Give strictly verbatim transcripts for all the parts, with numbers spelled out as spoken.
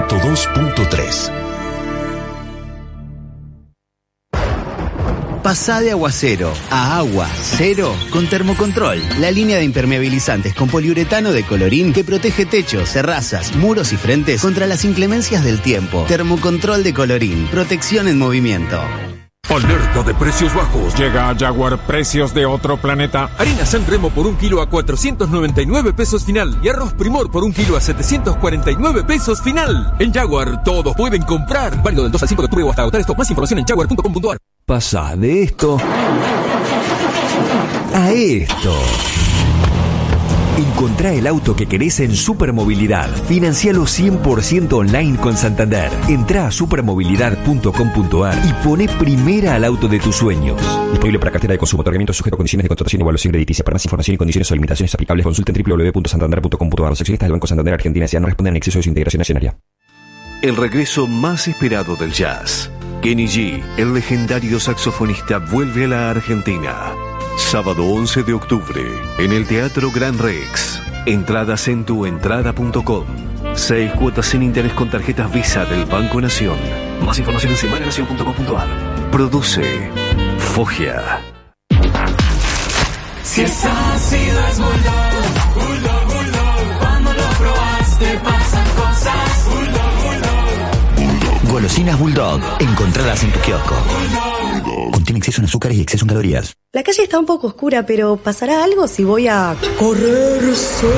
ciento dos punto tres. Pasá de aguacero a agua cero con Termocontrol, la línea de impermeabilizantes con poliuretano de Colorín que protege techos, terrazas, muros y frentes contra las inclemencias del tiempo. Termocontrol de Colorín, protección en movimiento. Alerta de precios bajos. Llega a Jaguar, precios de otro planeta. Harina San Remo por un kilo a cuatrocientos noventa y nueve pesos final. Y arroz Primor por un kilo a setecientos cuarenta y nueve pesos final. En Jaguar, todos pueden comprar. Válido del dos al cinco de octubre o hasta agotar esto. Más información en jaguar punto com punto a r. Pasa de esto a esto. Encontrá el auto que querés en Supermovilidad. Financialo cien por ciento online con Santander. Entrá a supermovilidad punto com punto a r y poné primera al auto de tus sueños. Disponible para cartera de consumo. Otorgamiento sujeto a condiciones de contratación y evaluación crediticia. Para más información y condiciones o limitaciones aplicables, consulten doble u doble u doble u punto santander punto com punto a r. Los accionistas del Banco Santander Argentina S A no responden en exceso de su integración accionaria. El regreso más esperado del jazz. Kenny G, el legendario saxofonista, vuelve a la Argentina. Sábado once de octubre, en el Teatro Gran Rex. Entradas en tuentrada punto com. Seis cuotas sin interés con tarjetas Visa del Banco Nación. Más información en semana nación punto com punto a r. Produce Foggia. Si es ácido es Bulldog, Bulldog, Bulldog. Cuando lo probaste pasan cosas. Bulldog, Bulldog. Golosinas Bulldog, encontradas en tu kiosco. Contiene exceso en azúcares y exceso en calorías. La calle está un poco oscura, pero ¿pasará algo si voy a correr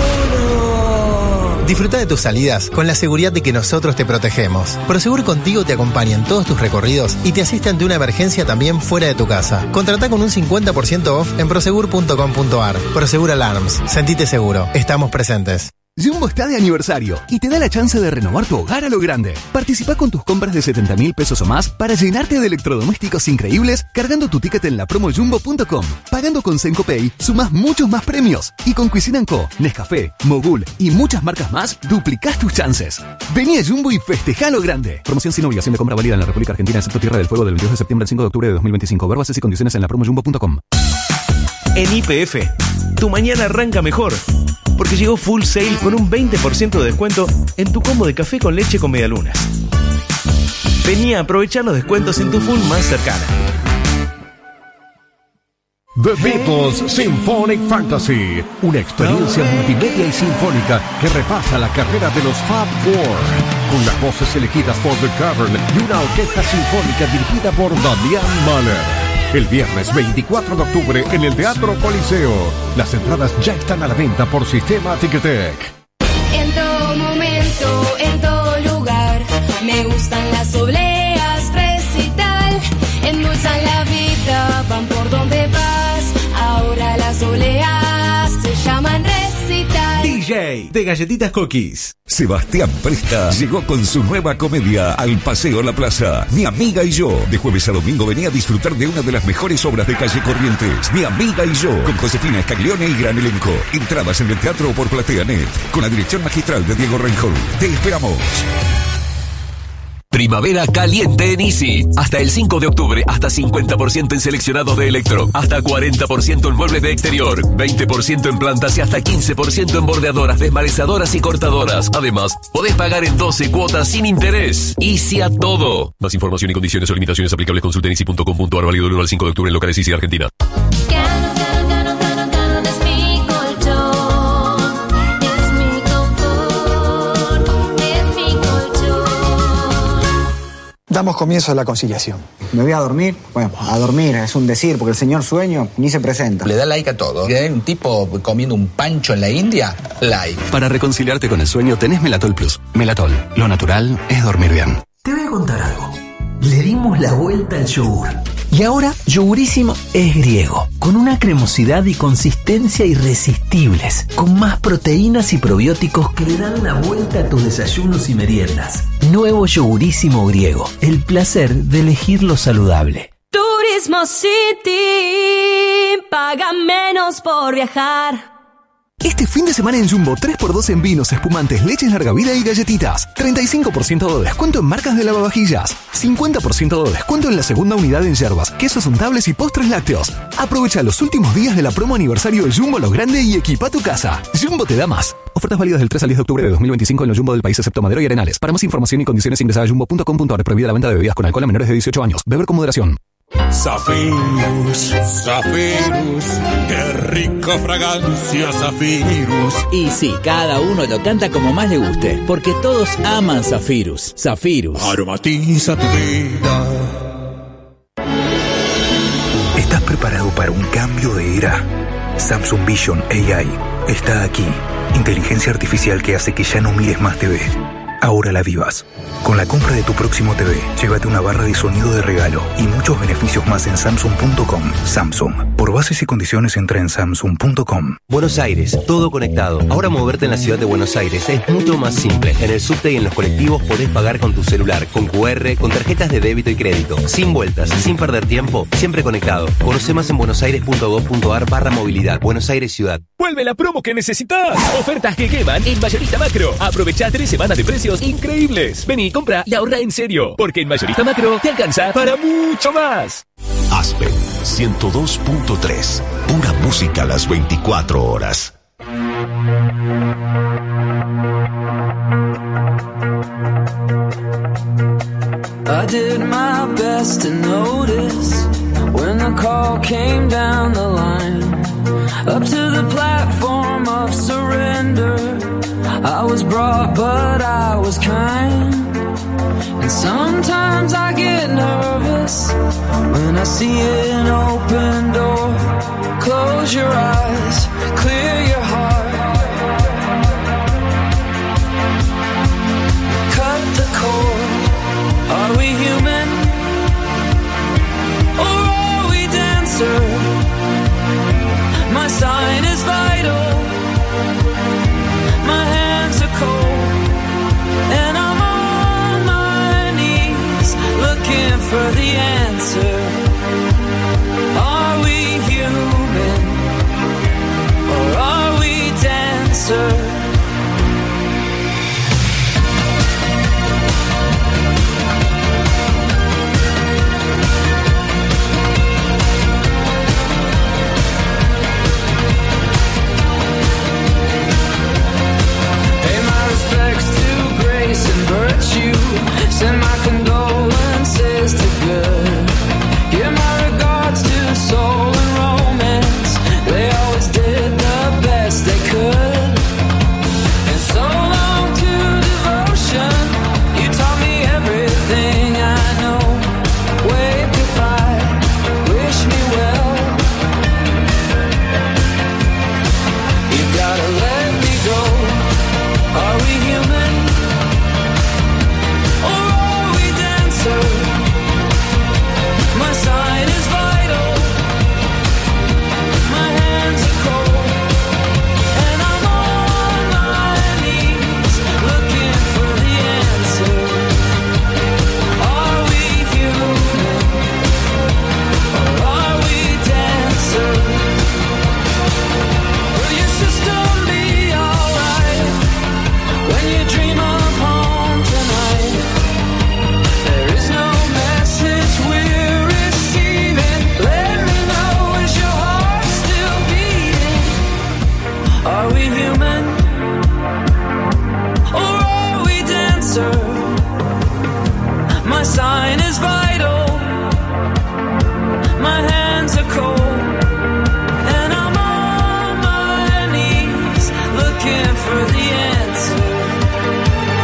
sola? Disfruta de tus salidas con la seguridad de que nosotros te protegemos. Prosegur Contigo te acompaña en todos tus recorridos y te asiste ante una emergencia también fuera de tu casa. Contratá con un cincuenta por ciento off en prosegur punto com punto a r. Prosegur Alarms. Sentite seguro. Estamos presentes. Jumbo está de aniversario y te da la chance de renovar tu hogar a lo grande. Participa con tus compras de setenta mil pesos o más para llenarte de electrodomésticos increíbles cargando tu ticket en la promo jumbo punto com. Pagando con Senco Pay, sumás muchos más premios. Y con Cuisine and Co, Nescafé, Mogul y muchas marcas más, duplicás tus chances. Vení a Jumbo y festejá a lo grande. Promoción sin obligación de compra válida en la República Argentina, excepto Tierra del Fuego, del veintidós de septiembre al cinco de octubre de dos mil veinticinco. Ver bases y condiciones en la promo jumbo punto com. En Y P F, tu mañana arranca mejor. Porque llegó Full Sale con un veinte por ciento de descuento en tu combo de café con leche con medialunas. Vení a aprovechar los descuentos en tu Full más cercana. The Beatles Symphonic Fantasy, una experiencia multimedia y sinfónica que repasa la carrera de los Fab Four, con las voces elegidas por The Cavern y una orquesta sinfónica dirigida por Damian Mahler. El viernes veinticuatro de octubre en el Teatro Coliseo. Las entradas ya están a la venta por Sistema Ticketek. En todo momento, en todo lugar, me gustan las obleas, recital. Endulzan la vida, van por donde vas. Ahora las obleas se llaman recital. D J de Galletitas Cookies. Sebastián Presta llegó con su nueva comedia Al Paseo La Plaza. Mi amiga y yo. De jueves a domingo venía a disfrutar de una de las mejores obras de Calle Corrientes. Mi amiga y yo. Con Josefina Scaglione y gran elenco. Entradas en el teatro o por PlateaNet. Con la dirección magistral de Diego Reinhold. Te esperamos. Primavera caliente en Easy. Hasta el cinco de octubre, hasta cincuenta por ciento en seleccionados de electro, hasta cuarenta por ciento en muebles de exterior, veinte por ciento en plantas y hasta quince por ciento en bordeadoras, desmarezadoras y cortadoras. Además, podés pagar en doce cuotas sin interés. Easy a todo. Más información y condiciones o limitaciones aplicables consulta en easy punto com punto a r. Válido del uno al cinco de octubre en locales Easy Argentina. Damos comienzo a la conciliación. ¿Me voy a dormir? Bueno, a dormir es un decir, porque el señor sueño ni se presenta. Le da like a todo. ¿Ve un tipo comiendo un pancho en la India? Like. Para reconciliarte con el sueño tenés Melatol Plus. Melatol, lo natural es dormir bien. Te voy a contar algo. Le dimos la vuelta al yogur. Y ahora, Yogurísimo es griego, con una cremosidad y consistencia irresistibles, con más proteínas y probióticos que le dan la vuelta a tus desayunos y meriendas. Nuevo Yogurísimo griego, el placer de elegir lo saludable. Turismo City, paga menos por viajar. Este fin de semana en Jumbo, tres por dos en vinos, espumantes, leches larga vida y galletitas. treinta y cinco por ciento de descuento en marcas de lavavajillas. cincuenta por ciento de descuento en la segunda unidad en yerbas, quesos untables y postres lácteos. Aprovecha los últimos días de la promo aniversario de Jumbo Lo Grande y equipa tu casa. Jumbo te da más. Ofertas válidas del tres al diez de octubre de dos mil veinticinco en los Jumbo del país excepto Madero y Arenales. Para más información y condiciones ingresa a jumbo punto com punto a r. Prohibida la venta de bebidas con alcohol a menores de dieciocho años. Beber con moderación. Zafirus, Zafirus, qué rica fragancia Zafirus. Y sí, cada uno lo canta como más le guste, porque todos aman Zafirus. Zafirus. Aromatiza tu vida. ¿Estás preparado para un cambio de era? Samsung Vision A I está aquí. Inteligencia artificial que hace que ya no mires más T V. Ahora la vivas. Con la compra de tu próximo T V, llévate una barra de sonido de regalo y muchos beneficios más en samsung punto com. Samsung. Por bases y condiciones entra en samsung punto com. Buenos Aires, todo conectado. Ahora moverte en la ciudad de Buenos Aires es mucho más simple. En el subte y en los colectivos podés pagar con tu celular, con cu erre, con tarjetas de débito y crédito. Sin vueltas, sin perder tiempo, siempre conectado. Conoce más en buenosaires.gov.ar barra movilidad. Buenos Aires Ciudad. ¡Vuelve la promo que necesitas! Ofertas que queman en Mayorista Macro. Aprovecha tres semanas de precios increíbles. Vení, compra y ahorra en serio. Porque en Mayorista Macro te alcanza para mucho más. Aspen ciento dos punto tres. Pura música a las veinticuatro horas. I did my best to notice when the call came down the line. Up to the platform of surrender, I was brought but I was kind. And sometimes I get nervous when I see an open door. Close your eyes, clear your heart. Cut the cord. Are we human? Or are we dancer? My sign is vital. My hands are cold. And I'm on my knees looking for the answer. Are we human? Or are we dancer? Send my condolences to good. Give my regards to soul and romance. They always did the best they could. And so long to devotion. You taught me everything I know. Wave goodbye, wish me well. You gotta let me go. Are we human? My sign is vital. My hands are cold. And I'm on my knees looking for the answer. Are we human? Or are we dancers? Will your system be alright when you dream of home tonight? There is no message we're receiving. Let me know, is your heart still beating? Are we human? Or are we dancer? My sign is vital. My hands are cold. And I'm on my knees looking for the answer.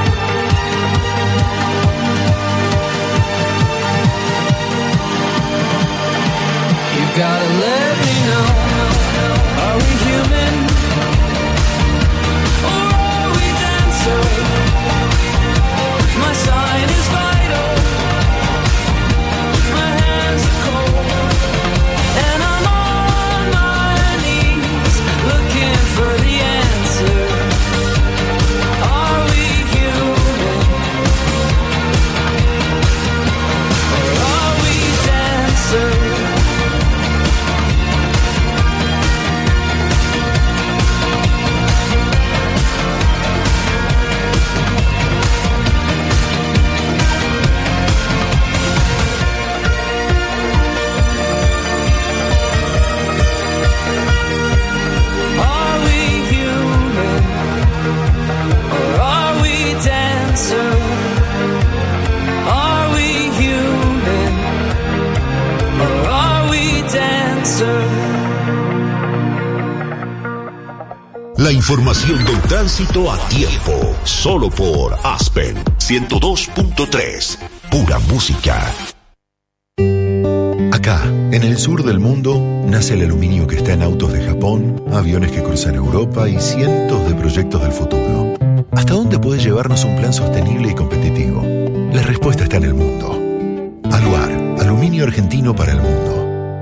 La información del tránsito a tiempo. Solo por Aspen ciento dos punto tres. Pura música. Acá, en el sur del mundo, nace el aluminio que está en autos de Japón, aviones que cruzan Europa y cientos de proyectos del futuro. ¿Hasta dónde puede llevarnos un plan sostenible y competitivo? La respuesta está en el mundo. Aluar, aluminio argentino para el mundo.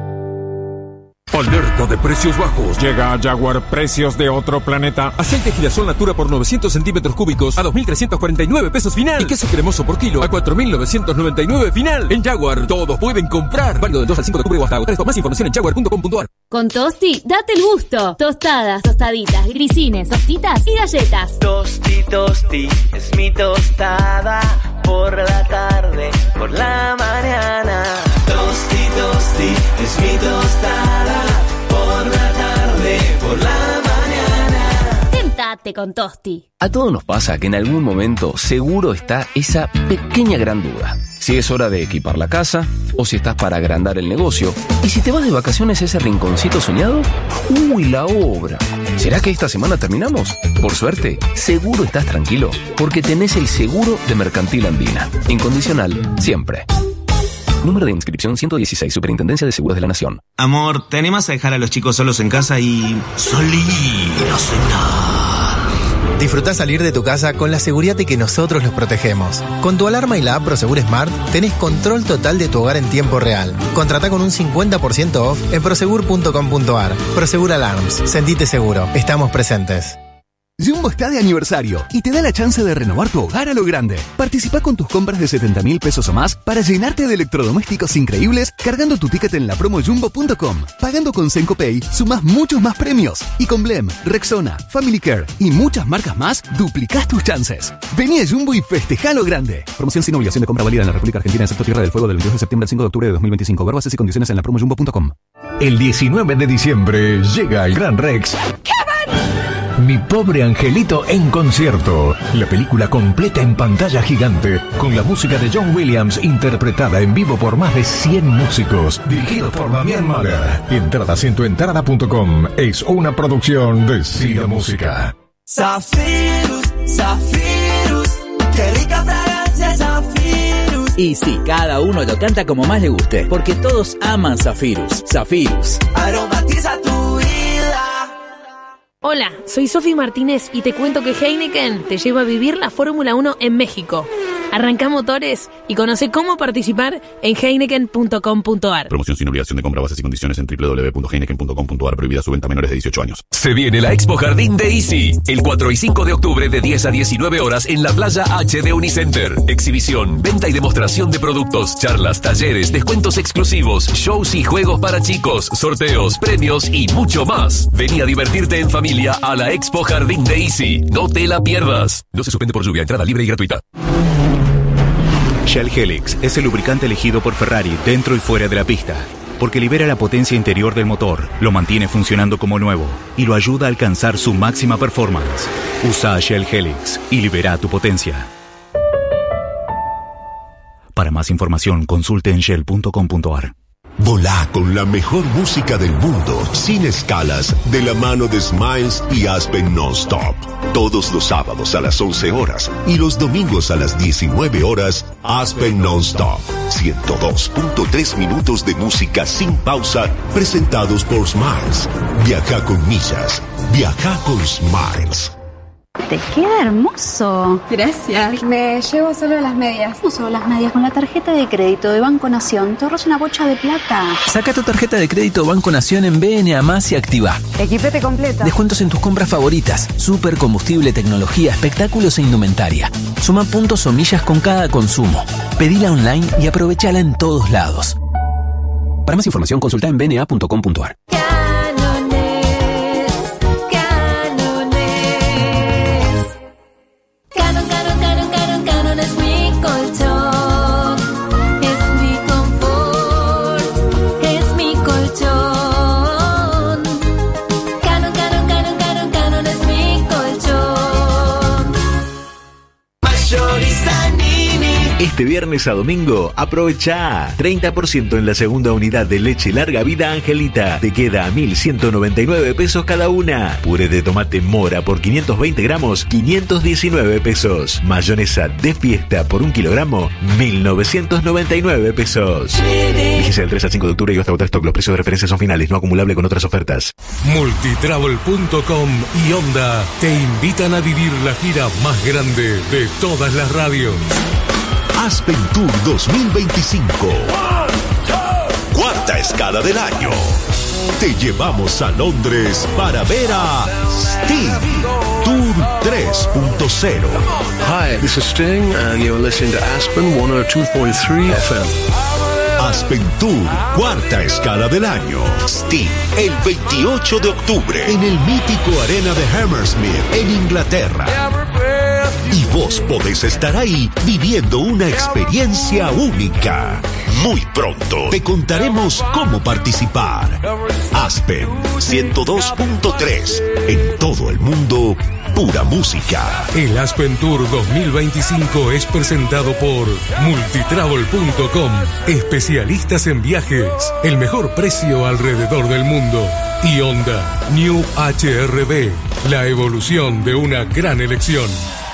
Alerta de precios bajos. Llega a Jaguar precios de otro planeta. Aceite girasol Natura por novecientos centímetros cúbicos a dos mil trescientos cuarenta y nueve pesos final. Y queso cremoso por kilo a cuatro mil novecientos noventa y nueve final. En Jaguar todos pueden comprar. Válido del dos al cinco de octubre o hasta agotar esto. Más información en jaguar punto com punto a r. Con Tosti, date el gusto. Tostadas, tostaditas, grisines, tostitas y galletas. Tosti, tosti, es mi tostada. Por la tarde, por la mañana. Tosti, tosti, es mi tostada. Por la tarde, por la mañana. Tentate con Tosti. A todos nos pasa que en algún momento seguro está esa pequeña gran duda. Si es hora de equipar la casa, o si estás para agrandar el negocio, y si te vas de vacaciones a ese rinconcito soñado, ¡uy, la obra! ¿Será que esta semana terminamos? Por suerte, seguro estás tranquilo, porque tenés el seguro de Mercantil Andina. Incondicional, siempre. Número de inscripción ciento dieciséis, Superintendencia de Seguros de la Nación. Amor, ¿te animas a dejar a los chicos solos en casa y salir a cenar? Disfrutá salir de tu casa con la seguridad de que nosotros los protegemos. Con tu alarma y la app Prosegur Smart tenés control total de tu hogar en tiempo real. Contratá con un cincuenta por ciento off en prosegur punto com punto a r. Prosegur Alarms. Sentite seguro. Estamos presentes. Jumbo está de aniversario y te da la chance de renovar tu hogar a lo grande. Participá con tus compras de setenta mil pesos o más para llenarte de electrodomésticos increíbles cargando tu ticket en la promo jumbo punto com. Pagando con Senco Pay, sumás muchos más premios. Y con Blem, Rexona, Family Care y muchas marcas más, duplicás tus chances. Vení a Jumbo y festejá lo grande. Promoción sin obligación de compra válida en la República Argentina, excepto Tierra del Fuego, del veintidós de septiembre al cinco de octubre de dos mil veinticinco. Ver bases y condiciones en la promo jumbo punto com. El diecinueve de diciembre llega el Gran Rex. Mi pobre angelito en concierto. La película completa en pantalla gigante, con la música de John Williams interpretada en vivo por más de cien músicos, dirigido por Damián Mara. Entradas en tu entrada punto com. Es una producción de Cida Música. Zafirus, Zafirus, qué rica fragancia Zafirus. Y sí, cada uno lo canta como más le guste, porque todos aman Zafirus. Zafirus. Aromatiza tu vida. Hola, soy Sofi Martínez y te cuento que Heineken te lleva a vivir la Fórmula uno en México. Arranca motores y conoce cómo participar en heineken punto com punto a r. Promoción sin obligación de compra, bases y condiciones en doble u doble u doble u punto heineken punto com punto a r. Prohibida su venta a menores de dieciocho años. Se viene la Expo Jardín de Easy, el cuatro y cinco de octubre de diez a diecinueve horas en la Playa H de Unicenter. Exhibición, venta y demostración de productos, charlas, talleres, descuentos exclusivos, shows y juegos para chicos, sorteos, premios y mucho más. Vení a divertirte en familia a la Expo Jardín de Easy. No te la pierdas. No se suspende por lluvia. Entrada libre y gratuita. Shell Helix es el lubricante elegido por Ferrari dentro y fuera de la pista, porque libera la potencia interior del motor, lo mantiene funcionando como nuevo y lo ayuda a alcanzar su máxima performance. Usa Shell Helix y libera tu potencia. Para más información, consulte en shell punto com punto a r. Volá con la mejor música del mundo, sin escalas, de la mano de Smiles y Aspen Non-Stop. Todos los sábados a las once horas y los domingos a las diecinueve horas, Aspen Non-Stop. ciento dos punto tres minutos de música sin pausa, presentados por Smiles. Viaja con millas. Viaja con Smiles. Te queda hermoso. Gracias. Me llevo solo las medias. No solo las medias, con la tarjeta de crédito de Banco Nación te ahorras una bocha de plata. Saca tu tarjeta de crédito Banco Nación en B N A más y activa. Equipete completa. Descuentos en tus compras favoritas. Super combustible, tecnología, espectáculos e indumentaria. Suma puntos o millas con cada consumo. Pedila online y aprovechala en todos lados. Para más información, consulta en b n a punto com punto a r. Este viernes a domingo, aprovecha treinta por ciento en la segunda unidad de leche larga vida Angelita. Te queda a mil ciento noventa y nueve pesos cada una. Puré de tomate Mora por quinientos veinte gramos, quinientos diecinueve pesos. Mayonesa de fiesta por un kilogramo, mil novecientos noventa y nueve pesos. Fíjese del tres al cinco de octubre y hasta agotar stock. Los precios de referencia son finales, no acumulable con otras ofertas. Multitravel punto com y Honda te invitan a vivir la gira más grande de todas las radios. Aspen Tour dos mil veinticinco. Cuarta escala del año. Te llevamos a Londres para ver a Sting. Tour tres punto cero. Hi, this is Sting and you're listening to Aspen ciento dos punto tres F M. Aspen Tour, cuarta escala del año. Sting, el veintiocho de octubre, en el mítico Arena de Hammersmith, en Inglaterra. Y vos podés estar ahí viviendo una experiencia única. Muy pronto te contaremos cómo participar. Aspen ciento dos punto tres, en todo el mundo, pura música. El Aspen Tour dos mil veinticinco es presentado por Multitravel punto com, especialistas en viajes, el mejor precio alrededor del mundo. Y Honda New H R V, la evolución de una gran elección.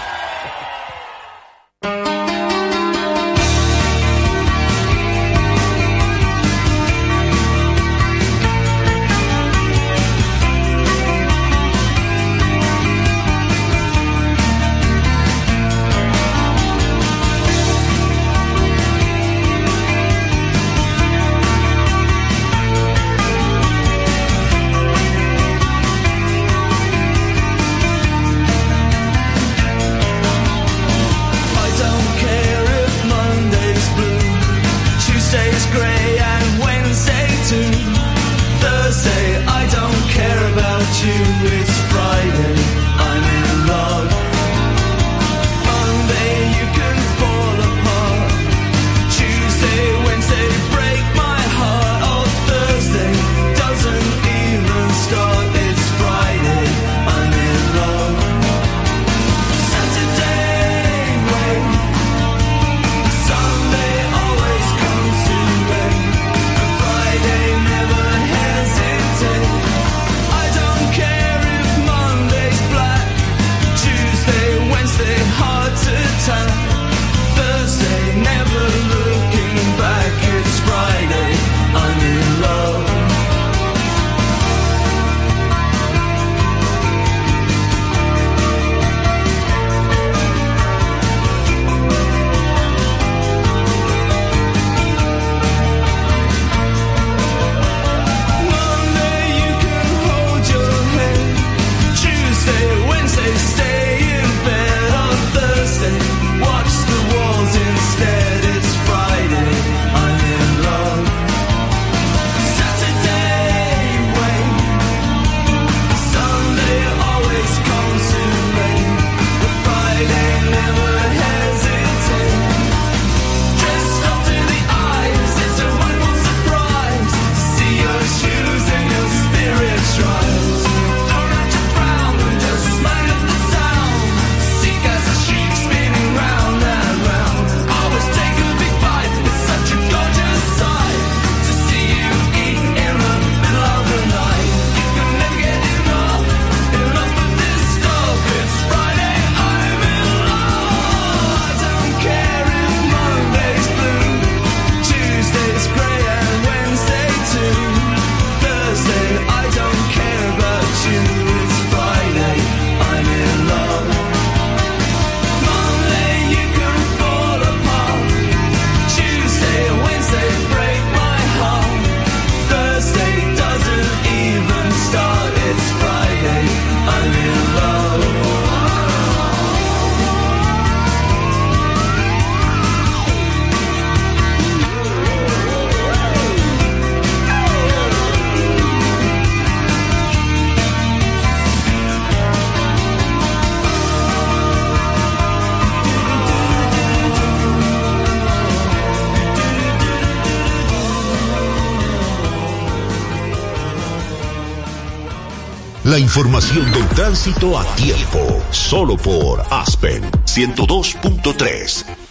La información del tránsito a tiempo, solo por Aspen ciento dos punto tres.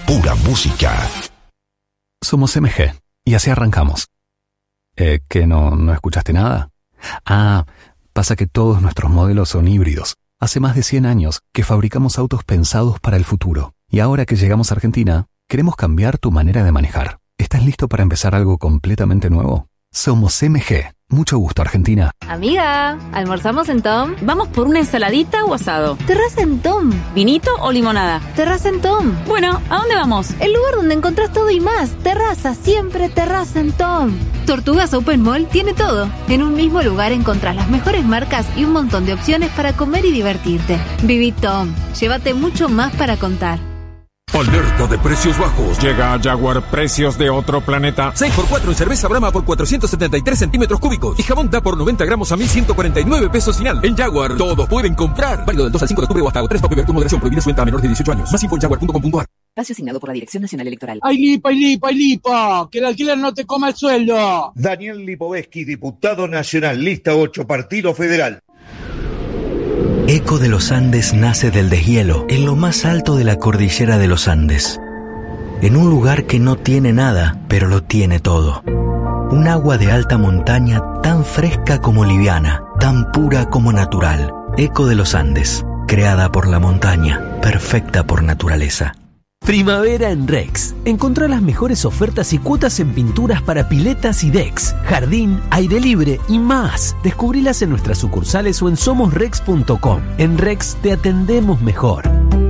pura música. Somos M G y así arrancamos. Eh, ¿que no, no escuchaste nada? Ah, pasa que todos nuestros modelos son híbridos. Hace más de cien años que fabricamos autos pensados para el futuro. Y ahora que llegamos a Argentina, queremos cambiar tu manera de manejar. ¿Estás listo para empezar algo completamente nuevo? Somos M G. Mucho gusto, Argentina. Amiga, ¿almorzamos en Tom? ¿Vamos por una ensaladita o asado? Terraza en Tom. ¿Vinito o limonada? Terraza en Tom. Bueno, ¿a dónde vamos? El lugar donde encontrás todo y más. Terraza, siempre terraza en Tom. Tortugas Open Mall tiene todo. En un mismo lugar encontrás las mejores marcas y un montón de opciones para comer y divertirte. Viví Tom. Llévate mucho más para contar. Alerta de precios bajos. Llega a Jaguar precios de otro planeta. seis por cuatro en cerveza Brahma por cuatrocientos setenta y tres centímetros cúbicos. Y jabón Da por noventa gramos a mil ciento cuarenta y nueve pesos final. En Jaguar, todos pueden comprar. Válido del dos al cinco de octubre o hasta tres. Pago y con moderación. Prohibida su venta a menores de dieciocho años. Más info en jaguar punto com punto a r. Espacio asignado por la Dirección Nacional Electoral. ¡Ay, lipa, ay, lipa, ay, lipa! ¡Que el alquiler no te coma el sueldo! Daniel Lipovetsky, diputado nacional, lista ocho, Partido Federal. Eco de los Andes nace del deshielo, en lo más alto de la cordillera de los Andes. En un lugar que no tiene nada, pero lo tiene todo. Un agua de alta montaña tan fresca como liviana, tan pura como natural. Eco de los Andes, creada por la montaña, perfecta por naturaleza. Primavera en Rex. Encontrá las mejores ofertas y cuotas en pinturas para piletas y decks, jardín, aire libre y más. Descubrilas en nuestras sucursales o en somos rex punto com. En Rex te atendemos mejor.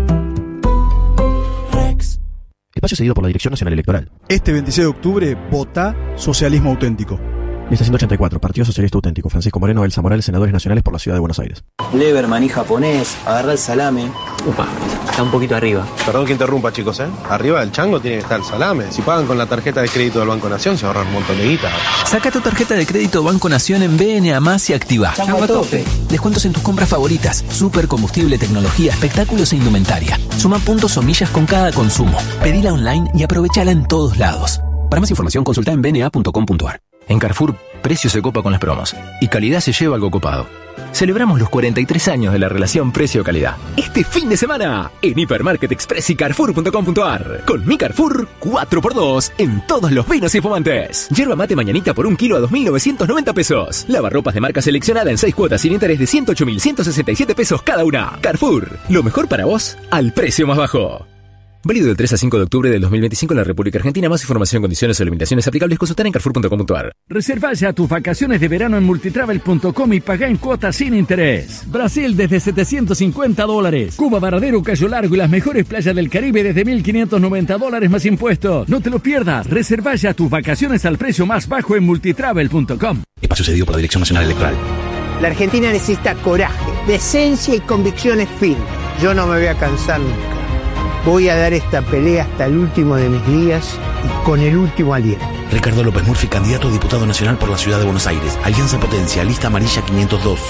Rex. Espacio cedido por la Dirección Nacional Electoral. Este veintiséis de octubre, votá Socialismo Auténtico. Lista ciento ochenta y cuatro, Partido Socialista Auténtico. Francisco Moreno, Elsa Morales, senadores nacionales por la Ciudad de Buenos Aires. Lever, maní japonés, agarrar el salame. Upa, está un poquito arriba. Perdón que interrumpa, chicos, ¿eh? Arriba del chango tiene que estar el salame. Si pagan con la tarjeta de crédito del Banco Nación, se ahorran un montón de guita. Saca tu tarjeta de crédito Banco Nación en B N A más y activa. Chango a tope. Descuentos en tus compras favoritas. Super combustible, tecnología, espectáculos e indumentaria. Suma puntos o millas con cada consumo. Pedila online y aprovechala en todos lados. Para más información, consulta en b n a punto com punto a r. En Carrefour, precio se copa con las promos y calidad se lleva algo copado. Celebramos los cuarenta y tres años de la relación precio-calidad. Este fin de semana, en Hipermarket Express y Carrefour punto com punto a r. Con mi Carrefour, cuatro por dos en todos los vinos y fumantes. Yerba mate mañanita por un kilo a dos mil novecientos noventa pesos. Lavarropas de marca seleccionada en seis cuotas sin interés de ciento ocho mil ciento sesenta y siete pesos cada una. Carrefour, lo mejor para vos al precio más bajo. Válido del tres al cinco de octubre del dos mil veinticinco en la República Argentina. Más información, condiciones o limitaciones aplicables, consultar en carrefour punto com punto a r. Reserva ya tus vacaciones de verano en multitravel punto com y paga en cuotas sin interés. Brasil desde setecientos cincuenta dólares. Cuba, Varadero, Cayo Largo y las mejores playas del Caribe desde mil quinientos noventa dólares más impuestos. No te lo pierdas. Reserva ya tus vacaciones al precio más bajo en multitravel punto com. Espacio cedido por la Dirección Nacional Electoral. La Argentina necesita coraje, decencia y convicciones firmes. Yo no me voy a cansar nunca. Voy a dar esta pelea hasta el último de mis días y con el último aliento. Ricardo López Murphy, candidato a diputado nacional por la Ciudad de Buenos Aires. Alianza Potencia, lista amarilla quinientos dos.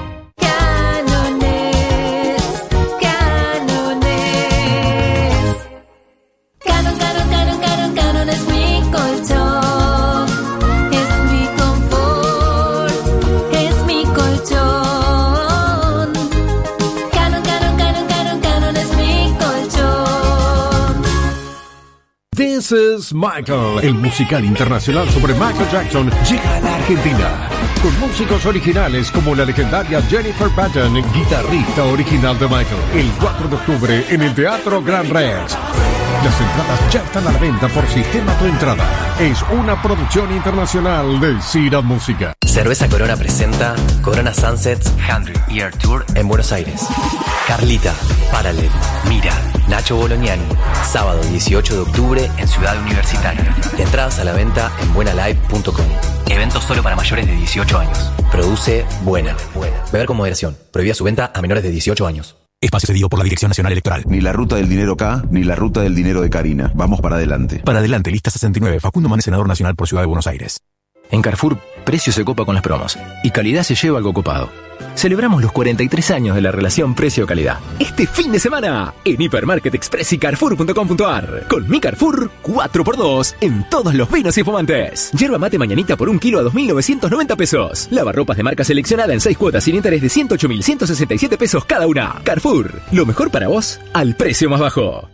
This is Michael. El musical internacional sobre Michael Jackson llega a la Argentina. Con músicos originales como la legendaria Jennifer Patton, guitarrista original de Michael. El cuatro de octubre en el Teatro Gran Rex. Las entradas ya están a la venta por Sistema Tu Entrada. Es una producción internacional de Cira Música. Cerveza Corona presenta Corona Sunsets cien Year Tour en Buenos Aires. Carlita, Paralel, Mira, Nacho Bolognani. Sábado dieciocho de octubre en Ciudad Universitaria. Entradas a la venta en buena live punto com. Evento solo para mayores de dieciocho años. Produce Buena. Beber con moderación. Prohibida su venta a menores de dieciocho años. Espacio cedido por la Dirección Nacional Electoral. Ni la ruta del dinero K, ni la ruta del dinero de Karina. Vamos para adelante. Para adelante, lista sesenta y nueve. Facundo Manes, senador nacional por Ciudad de Buenos Aires. En Carrefour, precio se copa con las promos y calidad se lleva algo copado. Celebramos los cuarenta y tres años de la relación precio-calidad. Este fin de semana, en Hipermarket Express y Carrefour punto com punto a r. Con mi Carrefour, cuatro por dos en todos los vinos y fumantes. Yerba mate mañanita por un kilo a dos mil novecientos noventa pesos. Lavarropas de marca seleccionada en seis cuotas sin interés de ciento ocho mil ciento sesenta y siete pesos cada una. Carrefour, lo mejor para vos al precio más bajo.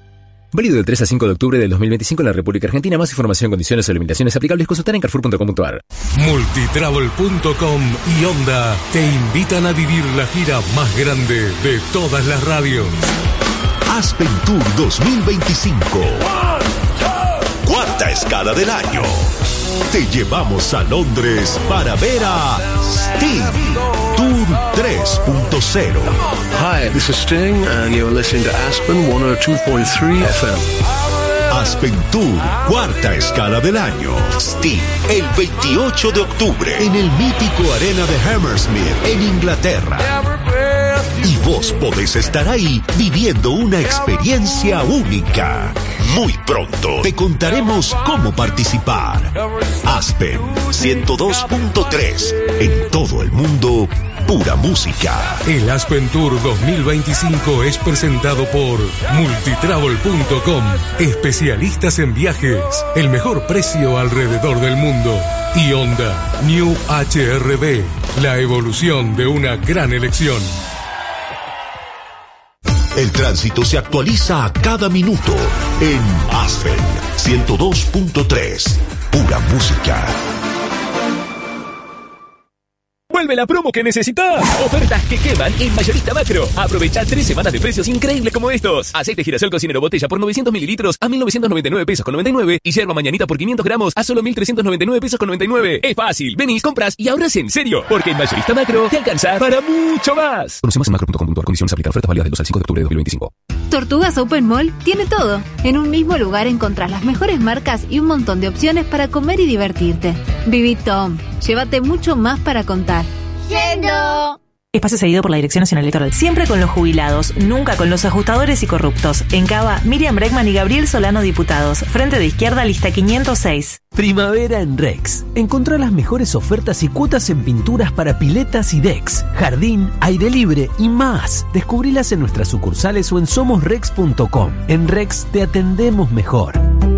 Válido del tres a cinco de octubre del dos mil veinticinco en la República Argentina. Más información, condiciones o limitaciones aplicables, consultar en carrefour punto com punto a r. Multitravel punto com y Honda te invitan a vivir la gira más grande de todas las radios. Aspen Tour dos mil veinticinco. Cuarta escala del año. Te llevamos a Londres para ver a Sting. Tour tres punto cero. Hi, this is Sting and you're listening to Aspen ciento dos punto tres F M. Aspen Tour, cuarta escala del año. Sting, el veintiocho de octubre en el mítico Arena de Hammersmith, en Inglaterra. Y vos podés estar ahí viviendo una experiencia única. Muy pronto te contaremos cómo participar. Aspen ciento dos punto tres. En todo el mundo, pura música. El Aspen Tour dos mil veinticinco es presentado por Multitravel punto com. Especialistas en viajes. El mejor precio alrededor del mundo. Y Honda New H R V. La evolución de una gran elección. El tránsito se actualiza a cada minuto en Aspen ciento dos punto tres. Pura música. Vuelve la promo que necesitas. Ofertas que queman en Mayorista Macro. Aprovecha tres semanas de precios increíbles como estos. Aceite girasol cocinero botella por novecientos mililitros a mil novecientos noventa y nueve pesos con noventa y nueve. Y yerba mañanita por quinientos gramos a solo mil trescientos noventa y nueve pesos con noventa y nueve. Es fácil. Venís, compras y ahorras en serio. Porque en Mayorista Macro te alcanza para mucho más. Conocemos en macro punto com punto a r. Condiciones aplican. Ofertas válidas del dos al cinco de octubre de dos mil veinticinco. Tortugas Open Mall tiene todo. En un mismo lugar encontrás las mejores marcas y un montón de opciones para comer y divertirte. Viví Tom. Llévate mucho más para contar. Yendo. Espacio cedido por la Dirección Nacional Electoral. Siempre con los jubilados, nunca con los ajustadores y corruptos. En Cava, Miriam Bregman y Gabriel Solano, diputados. Frente de Izquierda, lista quinientos seis. Primavera en Rex. Encontrá las mejores ofertas y cuotas en pinturas para piletas y decks, jardín, aire libre y más. Descubrilas en nuestras sucursales o en somos rex punto com. En Rex te atendemos mejor.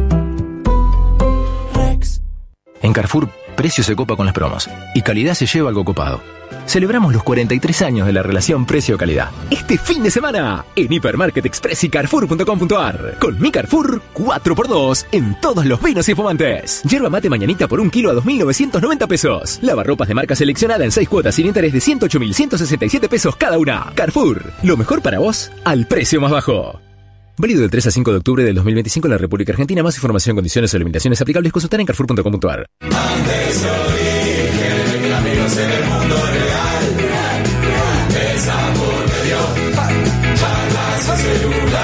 Rex. En Carrefour, precio se copa con las promos y calidad se lleva algo copado. Celebramos los cuarenta y tres años de la relación precio-calidad. Este fin de semana, en Hipermarket Express y carrefour punto com punto a r. Con mi Carrefour, cuatro por dos en todos los vinos y fumantes. Yerba mate mañanita por un kilo a dos mil novecientos noventa pesos. Lavarropas de marca seleccionada en seis cuotas sin interés de ciento ocho mil ciento sesenta y siete pesos cada una. Carrefour, lo mejor para vos al precio más bajo. Válido del tres a cinco de octubre del dos mil veinticinco en la República Argentina. Más información, condiciones o limitaciones aplicables, consultar en carrefour punto com punto a r. Andes origen, amigos en el mundo real, el sabor me dio, charlas y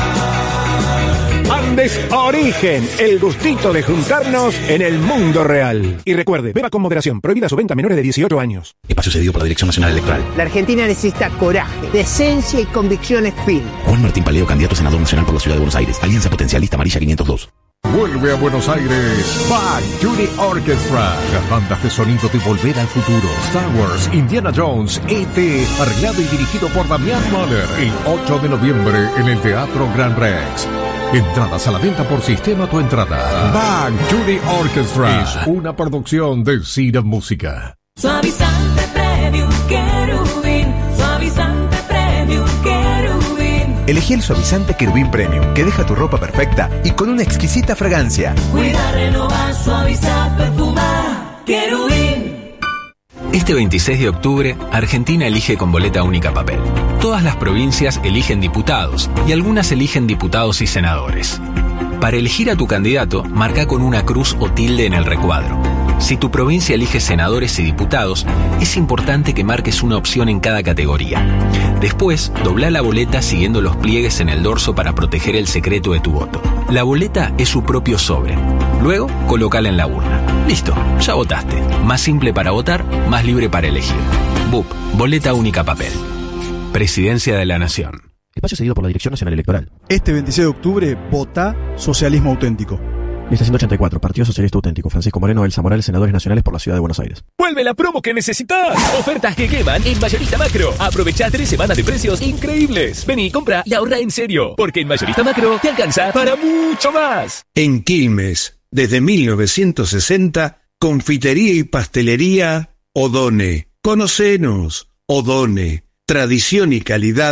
celular. Andes Origen, el gustito de juntarnos en el mundo real. Y recuerde, beba con moderación, prohibida su venta a menores de dieciocho años. Espacio cedido por la Dirección Nacional Electoral. La Argentina necesita coraje, decencia y convicciones firmes. Juan Martín Paleo, candidato a senador nacional por la Ciudad de Buenos Aires. Alianza Potencialista Amarilla quinientos dos. Vuelve a Buenos Aires Bach Judy Orchestra. Las bandas de sonido de Volver al Futuro, Star Wars, Indiana Jones, E T, arreglado y dirigido por Damián Mahler. El ocho de noviembre en el Teatro Gran Rex. Entradas a la venta por Sistema Tu Entrada. Bach Judy Orchestra es una producción de Cira Música. Suavizante Premium Querubín, suavizante Premium Querubín. Elegí el suavizante Querubín Premium, que deja tu ropa perfecta y con una exquisita fragancia. Cuida, renovar, suavizar, perfumar. Querubín. Este veintiséis de octubre, Argentina elige con boleta única papel. Todas las provincias eligen diputados y algunas eligen diputados y senadores. Para elegir a tu candidato, marca con una cruz o tilde en el recuadro. Si tu provincia elige senadores y diputados, es importante que marques una opción en cada categoría. Después, dobla la boleta siguiendo los pliegues en el dorso para proteger el secreto de tu voto. La boleta es su propio sobre. Luego, colócala en la urna. Listo, ya votaste. Más simple para votar, más libre para elegir. B U P, boleta única papel. Presidencia de la Nación. Espacio cedido por la Dirección Nacional Electoral. Este veintiséis de octubre, vota Socialismo Auténtico. Lista ciento ochenta y cuatro, Partido Socialista Auténtico. Francisco Moreno, Elsa Morales, senadores nacionales por la Ciudad de Buenos Aires. Vuelve la promo que necesitas. Ofertas que queman en Mayorista Macro. Aprovecha tres semanas de precios increíbles. Vení, compra y ahorra en serio. Porque en Mayorista Macro te alcanza para mucho más. En Quilmes, desde mil novecientos sesenta, confitería y pastelería Odone. Conocenos. Odone. Tradición y calidad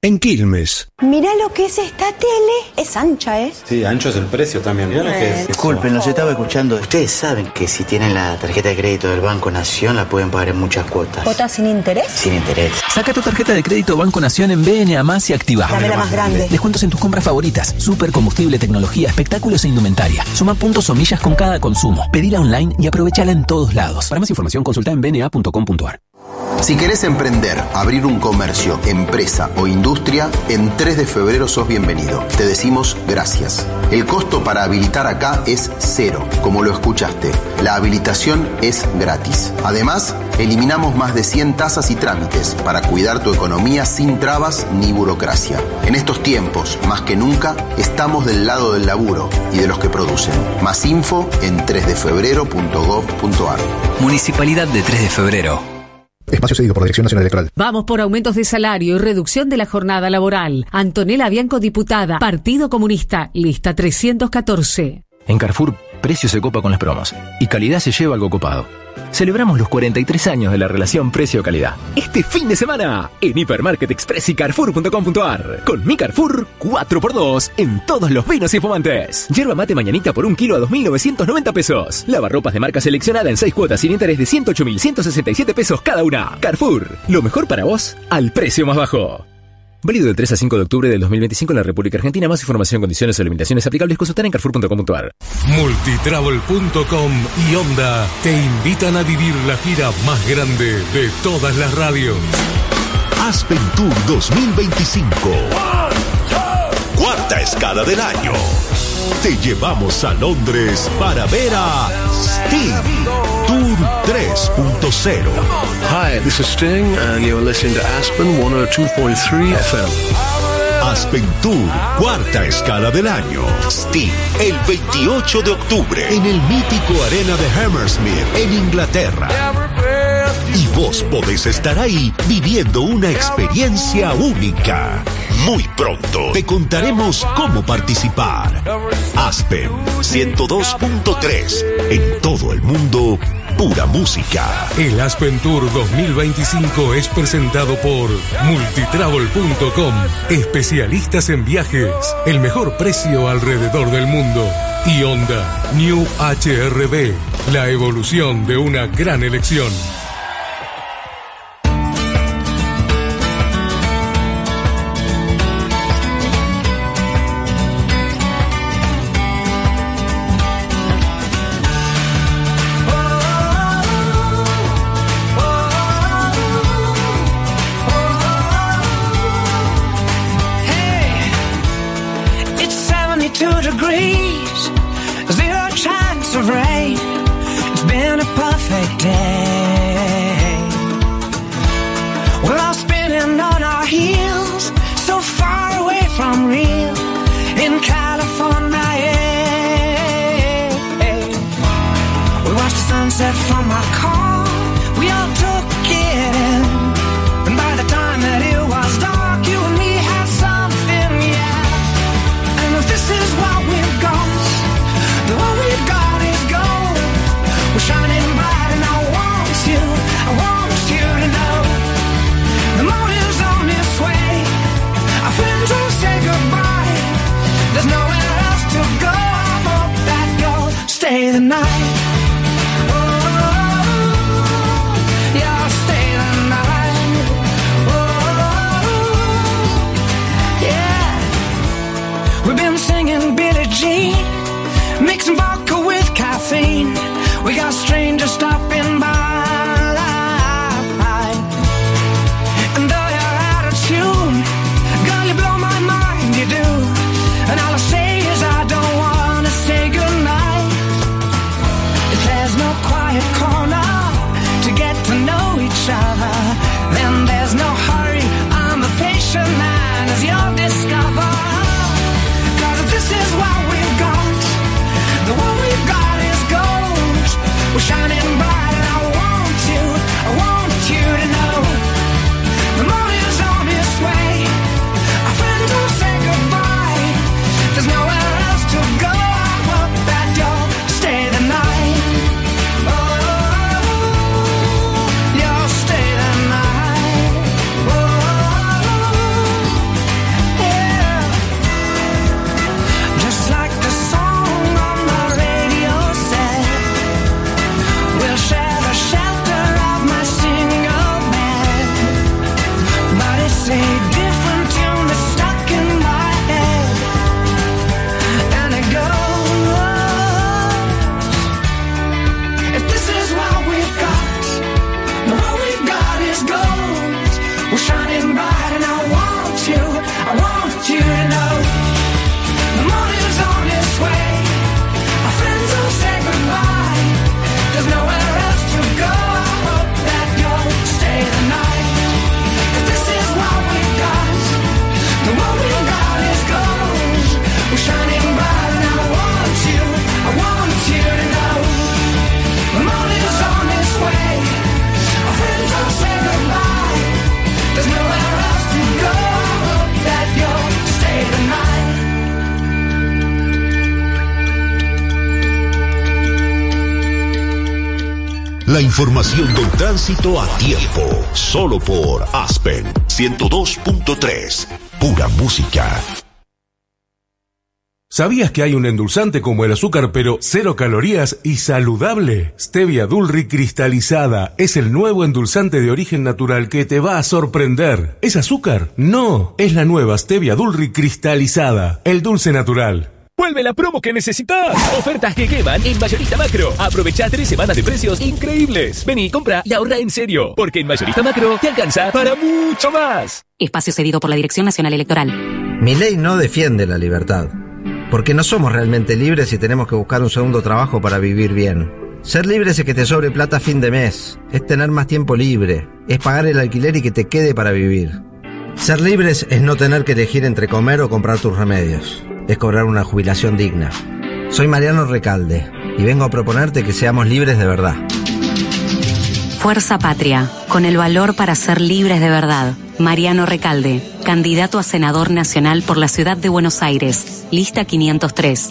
en Quilmes. Mirá lo que es esta tele. Es ancha, ¿eh? Sí, ancho es el precio también. Mirá lo que es. Disculpen, los estaba escuchando. Ustedes saben que si tienen la tarjeta de crédito del Banco Nación la pueden pagar en muchas cuotas. ¿Cuotas sin interés? Sin interés. Saca tu tarjeta de crédito Banco Nación en B N A más y activa. Dame la más grande. Descuentos en tus compras favoritas. Super combustible, tecnología, espectáculos e indumentaria. Suma puntos o millas con cada consumo. Pedila online y aprovechala en todos lados. Para más información consulta en b n a punto com punto a r. Si querés emprender, abrir un comercio, empresa o industria, en tres de febrero sos bienvenido. Te decimos gracias. El costo para habilitar acá es cero, como lo escuchaste. La habilitación es gratis. Además, eliminamos más de cien tasas y trámites para cuidar tu economía sin trabas ni burocracia. En estos tiempos, más que nunca, estamos del lado del laburo y de los que producen. Más info en tres de febrero punto gov punto a r. Municipalidad de tres de febrero. Espacio cedido por la Dirección Nacional Electoral. Vamos por aumentos de salario y reducción de la jornada laboral. Antonella Bianco, diputada, Partido Comunista, lista trescientos catorce. En Carrefour, precio se copa con las promos y calidad se lleva algo copado. Celebramos los cuarenta y tres años de la relación precio-calidad. Este fin de semana, en Hipermarket Express y Carrefour punto com punto a r. Con mi Carrefour, cuatro por dos en todos los vinos y fumantes. Yerba mate mañanita por un kilo a dos mil novecientos noventa pesos. Lavarropas de marca seleccionada en seis cuotas sin interés de ciento ocho mil ciento sesenta y siete pesos cada una. Carrefour, lo mejor para vos al precio más bajo. Válido del tres a cinco de octubre del dos mil veinticinco en la República Argentina. Más información, condiciones o limitaciones aplicables consultar en carrefour punto com punto a r. Multitravel punto com y Honda te invitan a vivir la gira más grande de todas las radios. Aspen Tour dos mil veinticinco. Cuarta escala del año. Te llevamos a Londres para ver a Sting. Tour tres punto cero. Hi, this is Sting and you're listening to Aspen ciento dos punto tres F M. Aspen Tour, cuarta escala del año. Sting, el veintiocho de octubre, en el mítico Arena de Hammersmith, en Inglaterra. Y vos podés estar ahí viviendo una experiencia única. Muy pronto te contaremos cómo participar. Aspen ciento dos punto tres, en todo el mundo, pura música. El Aspen Tour dos mil veinticinco es presentado por Multitravel punto com, especialistas en viajes, el mejor precio alrededor del mundo. Y Honda New H R V, la evolución de una gran elección. La información del tránsito a tiempo. Solo por Aspen ciento dos punto tres. Pura música. ¿Sabías que hay un endulzante como el azúcar, pero cero calorías y saludable? Stevia Dulri cristalizada es el nuevo endulzante de origen natural que te va a sorprender. ¿Es azúcar? No, es la nueva Stevia Dulri cristalizada, el dulce natural. ¡Vuelve la promo que necesitas! Ofertas que queman en Mayorista Macro. Aprovecha tres semanas de precios increíbles. Vení, compra y ahorra en serio. Porque en Mayorista Macro te alcanza para mucho más. Espacio cedido por la Dirección Nacional Electoral. Mi ley no defiende la libertad. Porque no somos realmente libres y tenemos que buscar un segundo trabajo para vivir bien. Ser libre es que te sobre plata a fin de mes. Es tener más tiempo libre. Es pagar el alquiler y que te quede para vivir. Ser libres es no tener que elegir entre comer o comprar tus remedios. Es cobrar una jubilación digna. Soy Mariano Recalde y vengo a proponerte que seamos libres de verdad. Fuerza Patria, con el valor para ser libres de verdad. Mariano Recalde, candidato a senador nacional por la ciudad de Buenos Aires, lista quinientos tres.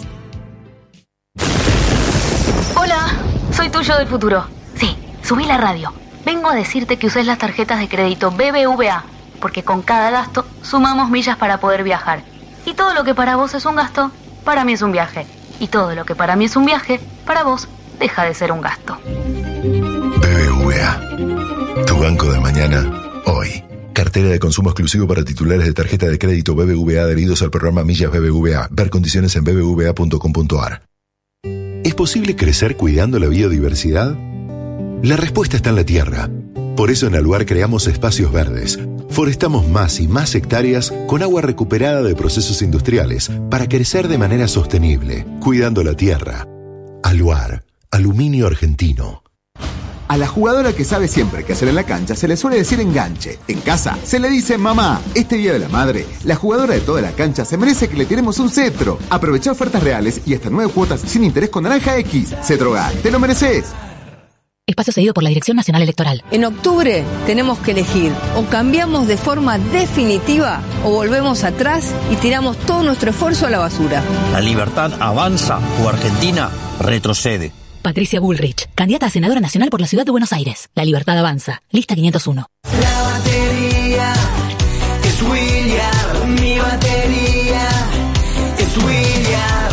Hola, soy tuyo del futuro. Sí, subí la radio. Vengo a decirte que uses las tarjetas de crédito B B V A, porque con cada gasto sumamos millas para poder viajar. Y todo lo que para vos es un gasto, para mí es un viaje. Y todo lo que para mí es un viaje, para vos deja de ser un gasto. B B V A, tu banco de mañana, hoy. Cartera de consumo exclusivo para titulares de tarjeta de crédito B B V A adheridos al programa Millas B B V A. Ver condiciones en b b v a punto com punto a r. ¿Es posible crecer cuidando la biodiversidad? La respuesta está en la tierra. Por eso en Aluar creamos espacios verdes. Forestamos más y más hectáreas con agua recuperada de procesos industriales para crecer de manera sostenible, cuidando la tierra. Aluar, aluminio argentino. A la jugadora que sabe siempre qué hacer en la cancha se le suele decir enganche. En casa se le dice mamá. Este Día de la Madre, la jugadora de toda la cancha se merece que le tiremos un cetro. Aprovecha ofertas reales y hasta nueve cuotas sin interés con Naranja X. Cetrogal, te lo mereces. Espacio cedido por la Dirección Nacional Electoral. En octubre tenemos que elegir o cambiamos de forma definitiva o volvemos atrás y tiramos todo nuestro esfuerzo a la basura. La libertad avanza o Argentina retrocede. Patricia Bullrich, candidata a senadora nacional por la ciudad de Buenos Aires. La libertad avanza. Lista quinientos uno. La batería es William. Mi batería es William.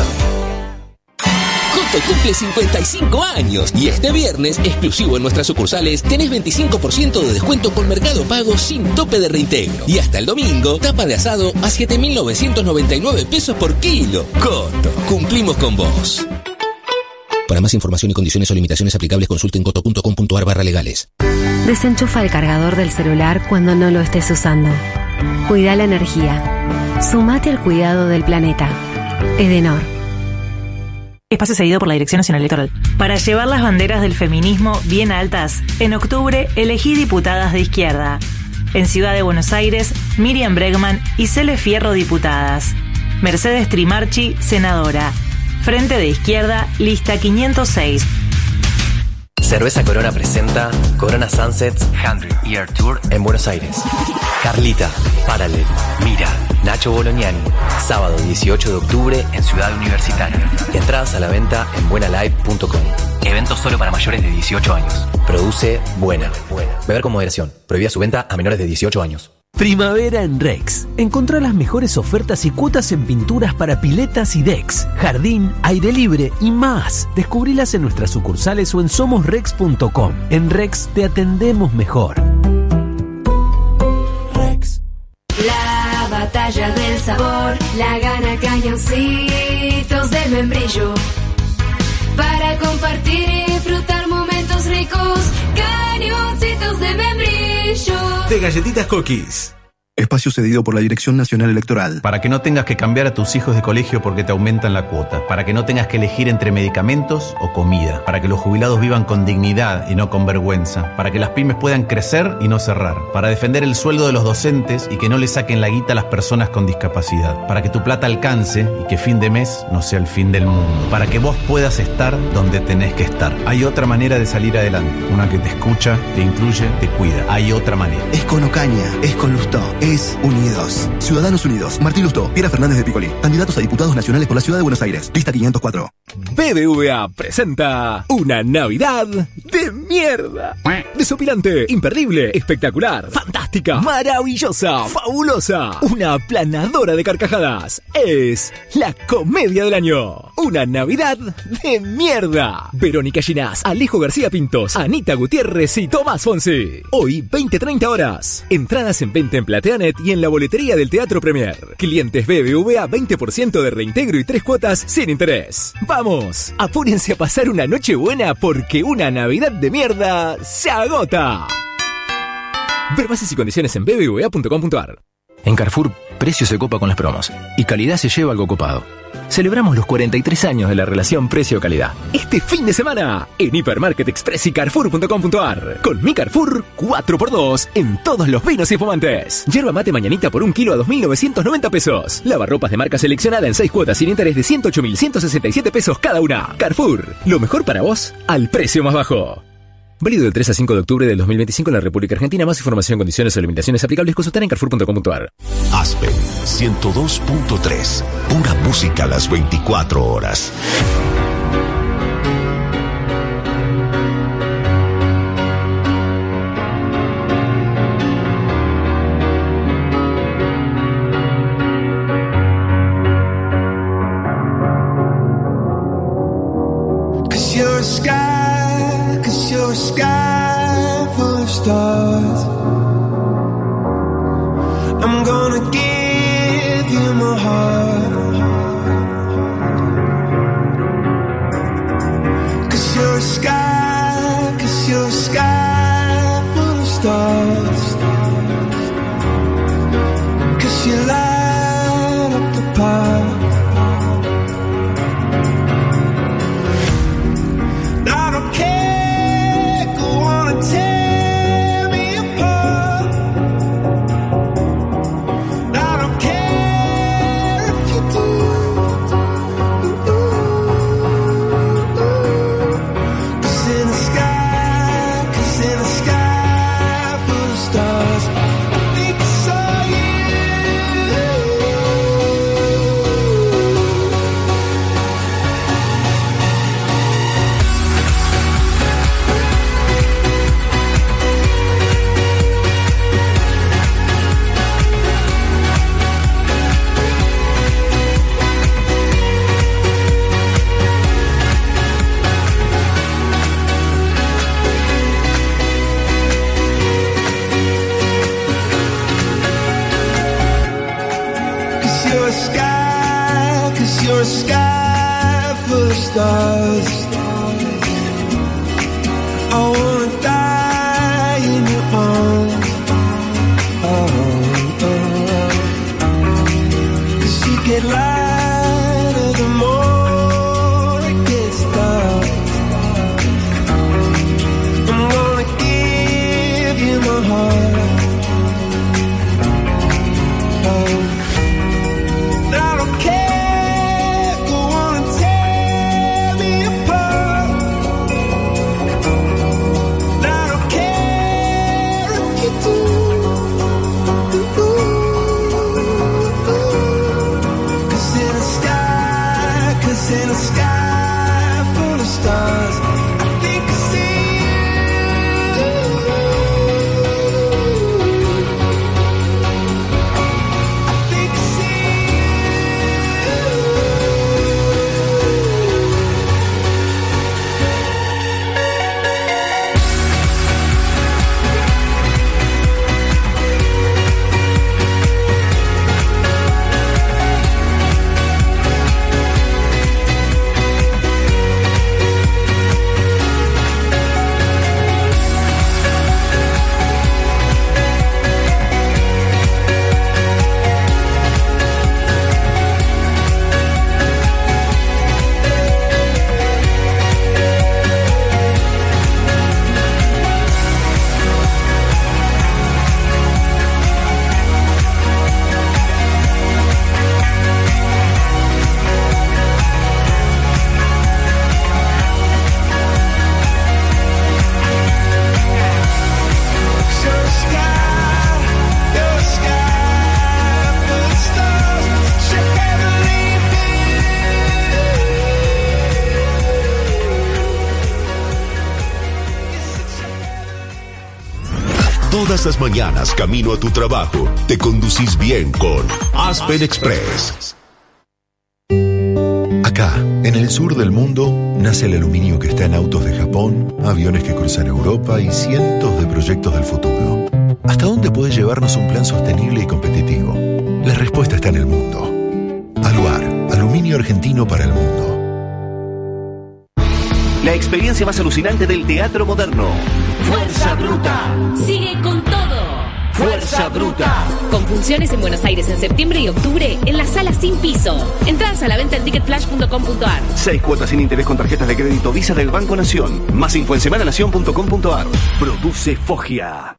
Coto cumple cincuenta y cinco años y este viernes, exclusivo en nuestras sucursales, tenés veinticinco por ciento de descuento con Mercado Pago sin tope de reintegro. Y hasta el domingo, tapa de asado a siete mil novecientos noventa y nueve pesos por kilo. Coto, cumplimos con vos. Para más información y condiciones o limitaciones aplicables, consulten coto punto com punto a r barra legales. Desenchufa el cargador del celular cuando no lo estés usando. Cuida la energía. Sumate al cuidado del planeta. Edenor. Espacio cedido por la Dirección Nacional Electoral. Para llevar las banderas del feminismo bien altas, en octubre elegí diputadas de izquierda. En Ciudad de Buenos Aires, Miriam Bregman y Cele Fierro diputadas. Mercedes Trimarchi, senadora. Frente de Izquierda, lista quinientos seis. Cerveza Corona presenta Corona Sunsets cien Year Tour en Buenos Aires. Carlita, Paralel, Mira, Nacho Bolognani. Sábado dieciocho de octubre en Ciudad Universitaria. Entradas a la venta en buena live punto com. Evento solo para mayores de dieciocho años. Produce Buena. Beber con moderación. Prohibida su venta a menores de dieciocho años. Primavera en Rex. Encontrá las mejores ofertas y cuotas en pinturas para piletas y decks, jardín, aire libre y más. Descubrilas en nuestras sucursales o en somos rex punto com. En Rex te atendemos mejor. Rex. La batalla del sabor la gana Cañoncitos del Membrillo. Para compartir y disfrutar momentos ricos, Cañoncitos de Membrillo. De galletitas Cookies. Espacio cedido por la Dirección Nacional Electoral. Para que no tengas que cambiar a tus hijos de colegio porque te aumentan la cuota. Para que no tengas que elegir entre medicamentos o comida. Para que los jubilados vivan con dignidad y no con vergüenza. Para que las pymes puedan crecer y no cerrar. Para defender el sueldo de los docentes y que no le saquen la guita a las personas con discapacidad. Para que tu plata alcance y que fin de mes no sea el fin del mundo. Para que vos puedas estar donde tenés que estar. Hay otra manera de salir adelante. Una que te escucha, te incluye, te cuida. Hay otra manera. Es con Ocaña, es con Lustó, es Unidos. Ciudadanos Unidos. Martín Lustó, Piera Fernández de Picolí. Candidatos a diputados nacionales por la Ciudad de Buenos Aires. Lista quinientos cuatro. B B V A presenta una Navidad de mierda. Desopilante, imperdible, espectacular, fantástica, maravillosa, fabulosa, una aplanadora de carcajadas. Es la comedia del año. Una Navidad de mierda. Verónica Ginás, Alejo García Pintos, Anita Gutiérrez y Tomás Fonsi. Hoy, veinte treinta horas. Entradas en venta en Plateanet y en la boletería del Teatro Premier. Clientes B B V A veinte por ciento de reintegro y tres cuotas sin interés. ¡Vamos! Apúrense a pasar una noche buena porque una Navidad de mierda se agota. Ver bases y condiciones en b b v a punto com punto a r. En Carrefour, precio se copa con las promos y calidad se lleva algo copado. Celebramos los cuarenta y tres años de la relación precio-calidad. Este fin de semana, en Hipermarket Express y Carrefour punto com punto a r. Con mi Carrefour, cuatro por dos en todos los vinos y espumantes. Yerba mate mañanita por un kilo a dos mil novecientos noventa pesos. Lavarropas de marca seleccionada en seis cuotas sin interés de ciento ocho mil ciento sesenta y siete pesos cada una. Carrefour, lo mejor para vos al precio más bajo. Válido del tres a cinco de octubre del dos mil veinticinco en la República Argentina. Más información, condiciones o limitaciones aplicables consultar en carrefour punto com punto a r. Aspen ciento dos punto tres. Pura música a las veinticuatro horas. Cause you're a sky, cause you're a sky full of stars. I'm gonna give you my heart. Cause you're a sky, cause you're a sky full of stars. Cause you light up the park. I don't care, go on and tear me apart. I don't care if you do. Cause in the sky, cause in the sky full of stars, I think I saw you. Cause you're a sky, cause you're a sky full of stars. I wanna die in your arms. Oh, oh. Cause you get lighter the more it gets dark. I'm gonna give you my heart. Oh. I don't care, go on and tear me apart. I don't care if you do. Cause in the sky, cause in the sky full of stars, I think I see you. I think I see Todas las mañanas, camino a tu trabajo, te conducís bien con Aspen Express. Acá, en el sur del mundo, nace el aluminio que está en autos de Japón, aviones que cruzan Europa y cientos de proyectos del futuro. ¿Hasta dónde puede llevarnos un plan sostenible y competitivo? La respuesta está en el mundo. Aluar, aluminio argentino para el mundo. La experiencia más alucinante del teatro moderno. ¡Fuerza Bruta! ¡Sigue con todo! ¡Fuerza Bruta! Con funciones en Buenos Aires en septiembre y octubre en la sala sin piso. Entradas a la venta en ticket flash punto com punto a r. Seis cuotas sin interés con tarjetas de crédito Visa del Banco Nación. Más info en semana nación punto com punto a r. Produce Foggia.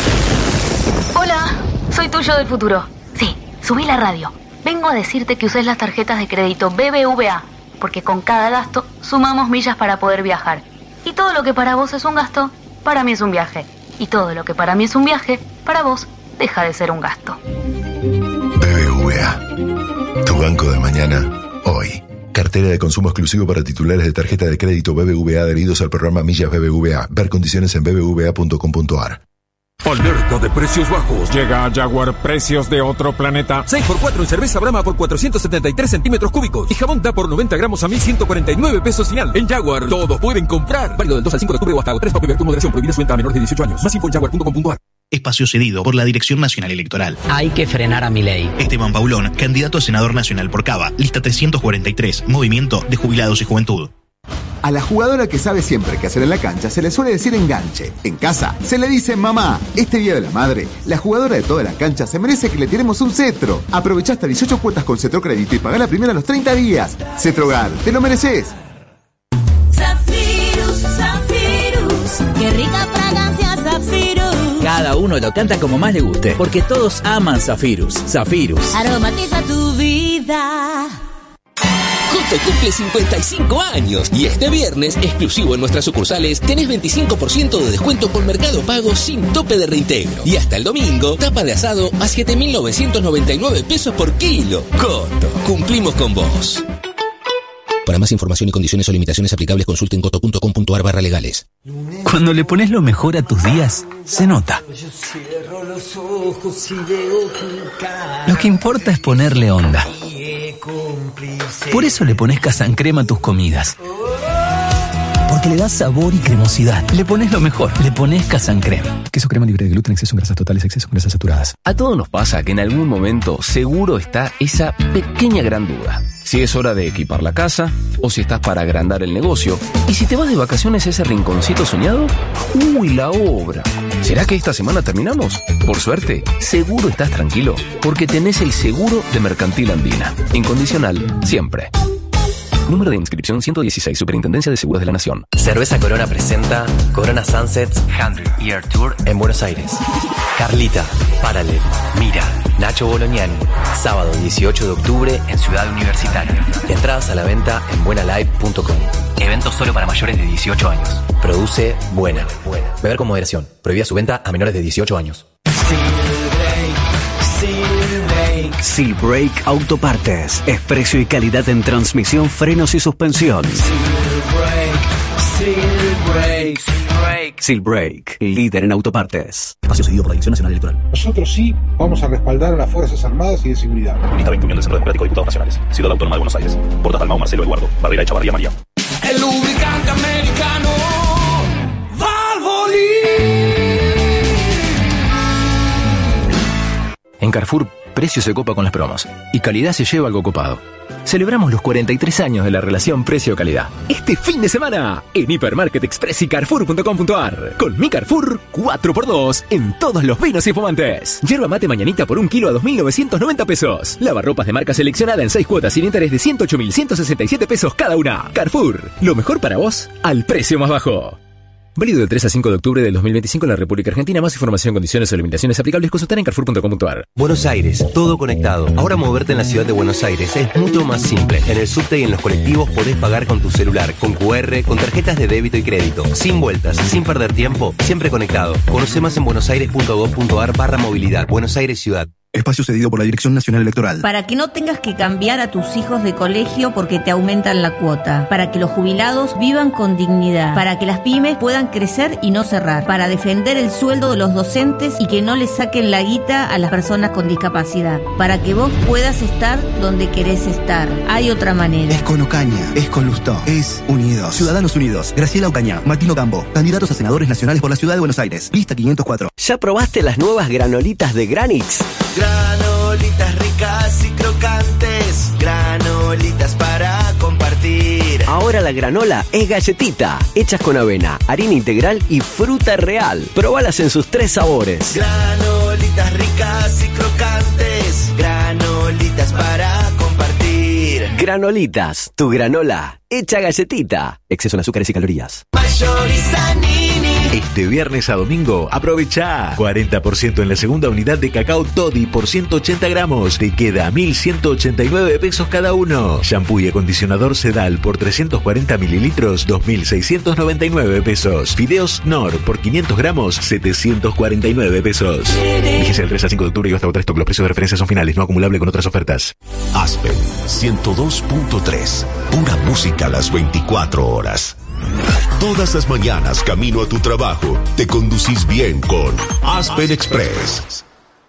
Hola, soy tuyo del futuro. Sí, subí la radio. Vengo a decirte que uses las tarjetas de crédito B B V A, porque con cada gasto sumamos millas para poder viajar. Y todo lo que para vos es un gasto, para mí es un viaje. Y todo lo que para mí es un viaje, para vos deja de ser un gasto. B B V A, tu banco de mañana, hoy. Cartera de consumo exclusivo para titulares de tarjeta de crédito B B V A adheridos al programa Millas B B V A. Ver condiciones en b b v a punto com punto a r. Alerta de precios bajos. Llega a Jaguar, precios de otro planeta. seis por cuatro en cerveza Brahma por cuatrocientos setenta y tres centímetros cúbicos. Y jabón Da por noventa gramos a mil ciento cuarenta y nueve pesos final. En Jaguar, todos pueden comprar. Válido del dos al cinco de octubre o hasta tres. Pago y con moderación. Prohibida su venta a menores de dieciocho años. Más info en jaguar punto com punto a r. Espacio cedido por la Dirección Nacional Electoral. Hay que frenar a Milei. Esteban Paulón, candidato a senador nacional por Cava. Lista trescientos cuarenta y tres. Movimiento de Jubilados y Juventud. A la jugadora que sabe siempre qué hacer en la cancha se le suele decir enganche. En casa se le dice mamá. Este Día de la Madre, la jugadora de toda la cancha se merece que le tiremos un cetro. Aprovecha hasta dieciocho cuotas con Cetro Crédito y pagá la primera a los treinta días. Cetrogar, te lo mereces. Zafirus, Zafirus, qué rica fragancia Zafirus. Cada uno lo canta como más le guste, porque todos aman Zafirus. Zafirus. Aromatiza tu vida. Coto cumple cincuenta y cinco años y este viernes, exclusivo en nuestras sucursales, tenés veinticinco por ciento de descuento con Mercado Pago sin tope de reintegro. Y hasta el domingo, tapa de asado a siete mil novecientos noventa y nueve pesos por kilo. Coto, cumplimos con vos. Para más información y condiciones o limitaciones aplicables, consulte en coto punto com punto a r barra legales. Cuando le pones lo mejor a tus días, se nota. Lo que importa es ponerle onda. Por eso le pones Casancrema a tus comidas. Porque le das sabor y cremosidad. Le pones lo mejor. Le pones Casancrema. Queso crema libre de gluten, exceso en grasas totales, exceso en grasas saturadas. A todos nos pasa que en algún momento seguro está esa pequeña gran duda. Si es hora de equipar la casa, o si estás para agrandar el negocio, y si te vas de vacaciones a ese rinconcito soñado, ¡uy, la obra! ¿Será que esta semana terminamos? Por suerte, seguro estás tranquilo, porque tenés el seguro de Mercantil Andina. Incondicional, siempre. Número de inscripción ciento dieciséis, Superintendencia de Seguros de la Nación. Cerveza Corona presenta Corona Sunsets cien Year Tour en Buenos Aires. Carlita, Paralel, Mira, Nacho Bolognani. Sábado dieciocho de octubre en Ciudad Universitaria. Entradas a la venta en buena live punto com. Evento solo para mayores de dieciocho años. Produce Buena. Beber con moderación. Prohibida su venta a menores de dieciocho años. Seal Brake Autopartes. Es precio y calidad en transmisión, frenos y suspensión. Seal Brake, líder en autopartes. Espacio cedido por la Dirección Nacional Electoral. Nosotros sí vamos a respaldar a las Fuerzas Armadas y de Seguridad. Lista veinte del Centro Democrático de Diputados Nacionales. Ciudad Autónoma de Buenos Aires. Portas Dalmau, Marcelo Eduardo. Barrera Echavarría María. El lubricante americano Valvoline. En Carrefour, precio se copa con las promos y calidad se lleva algo copado. Celebramos los cuarenta y tres años de la relación precio-calidad. Este fin de semana, en Hipermarket Express y Carrefour punto com punto a r. Con mi Carrefour, cuatro por dos en todos los vinos y fumantes. Yerba mate mañanita por un kilo a dos mil novecientos noventa pesos. Lavarropas de marca seleccionada en seis cuotas sin interés de ciento ocho mil ciento sesenta y siete pesos cada una. Carrefour, lo mejor para vos, al precio más bajo. Válido del tres al cinco de octubre del dos mil veinticinco en la República Argentina. Más información, condiciones o limitaciones aplicables, consultar en carrefour punto com punto a r. Buenos Aires, todo conectado. Ahora moverte en la ciudad de Buenos Aires es mucho más simple. En el subte y en los colectivos podés pagar con tu celular, con cu erre, con tarjetas de débito y crédito. Sin vueltas, sin perder tiempo, siempre conectado. Conoce más en buenosaires punto gov punto a r barra movilidad. Buenos Aires Ciudad. Espacio cedido por la Dirección Nacional Electoral. Para que no tengas que cambiar a tus hijos de colegio porque te aumentan la cuota. Para que los jubilados vivan con dignidad. Para que las pymes puedan crecer y no cerrar. Para defender el sueldo de los docentes y que no les saquen la guita a las personas con discapacidad. Para que vos puedas estar donde querés estar. Hay otra manera. Es con Ocaña, es con Lustó, es Unidos. Ciudadanos Unidos, Graciela Ocaña, Martino Campo, candidatos a senadores nacionales por la Ciudad de Buenos Aires. Lista quinientos cuatro. ¿Ya probaste las nuevas granolitas de Granix? Granolitas ricas y crocantes, granolitas para compartir. Ahora la granola es galletita, hechas con avena, harina integral y fruta real. Probalas en sus tres sabores. Granolitas ricas y crocantes, granolitas para compartir. Granolitas, tu granola, hecha galletita. Exceso en azúcares y calorías. Mayoriza Nini. Este viernes a domingo, aprovecha cuarenta por ciento en la segunda unidad de cacao Toddy por ciento ochenta gramos. Te queda mil ciento ochenta y nueve pesos cada uno. Shampoo y acondicionador Sedal por trescientos cuarenta mililitros, dos mil seiscientos noventa y nueve pesos. Fideos Knorr por quinientos gramos, setecientos cuarenta y nueve pesos. Vigencia del tres al cinco de octubre y hasta agotar stock. Los precios de referencia son finales, no acumulable con otras ofertas. Aspen ciento dos punto tres. Pura música a las veinticuatro horas. Todas las mañanas camino a tu trabajo, te conducís bien con Aspen Express.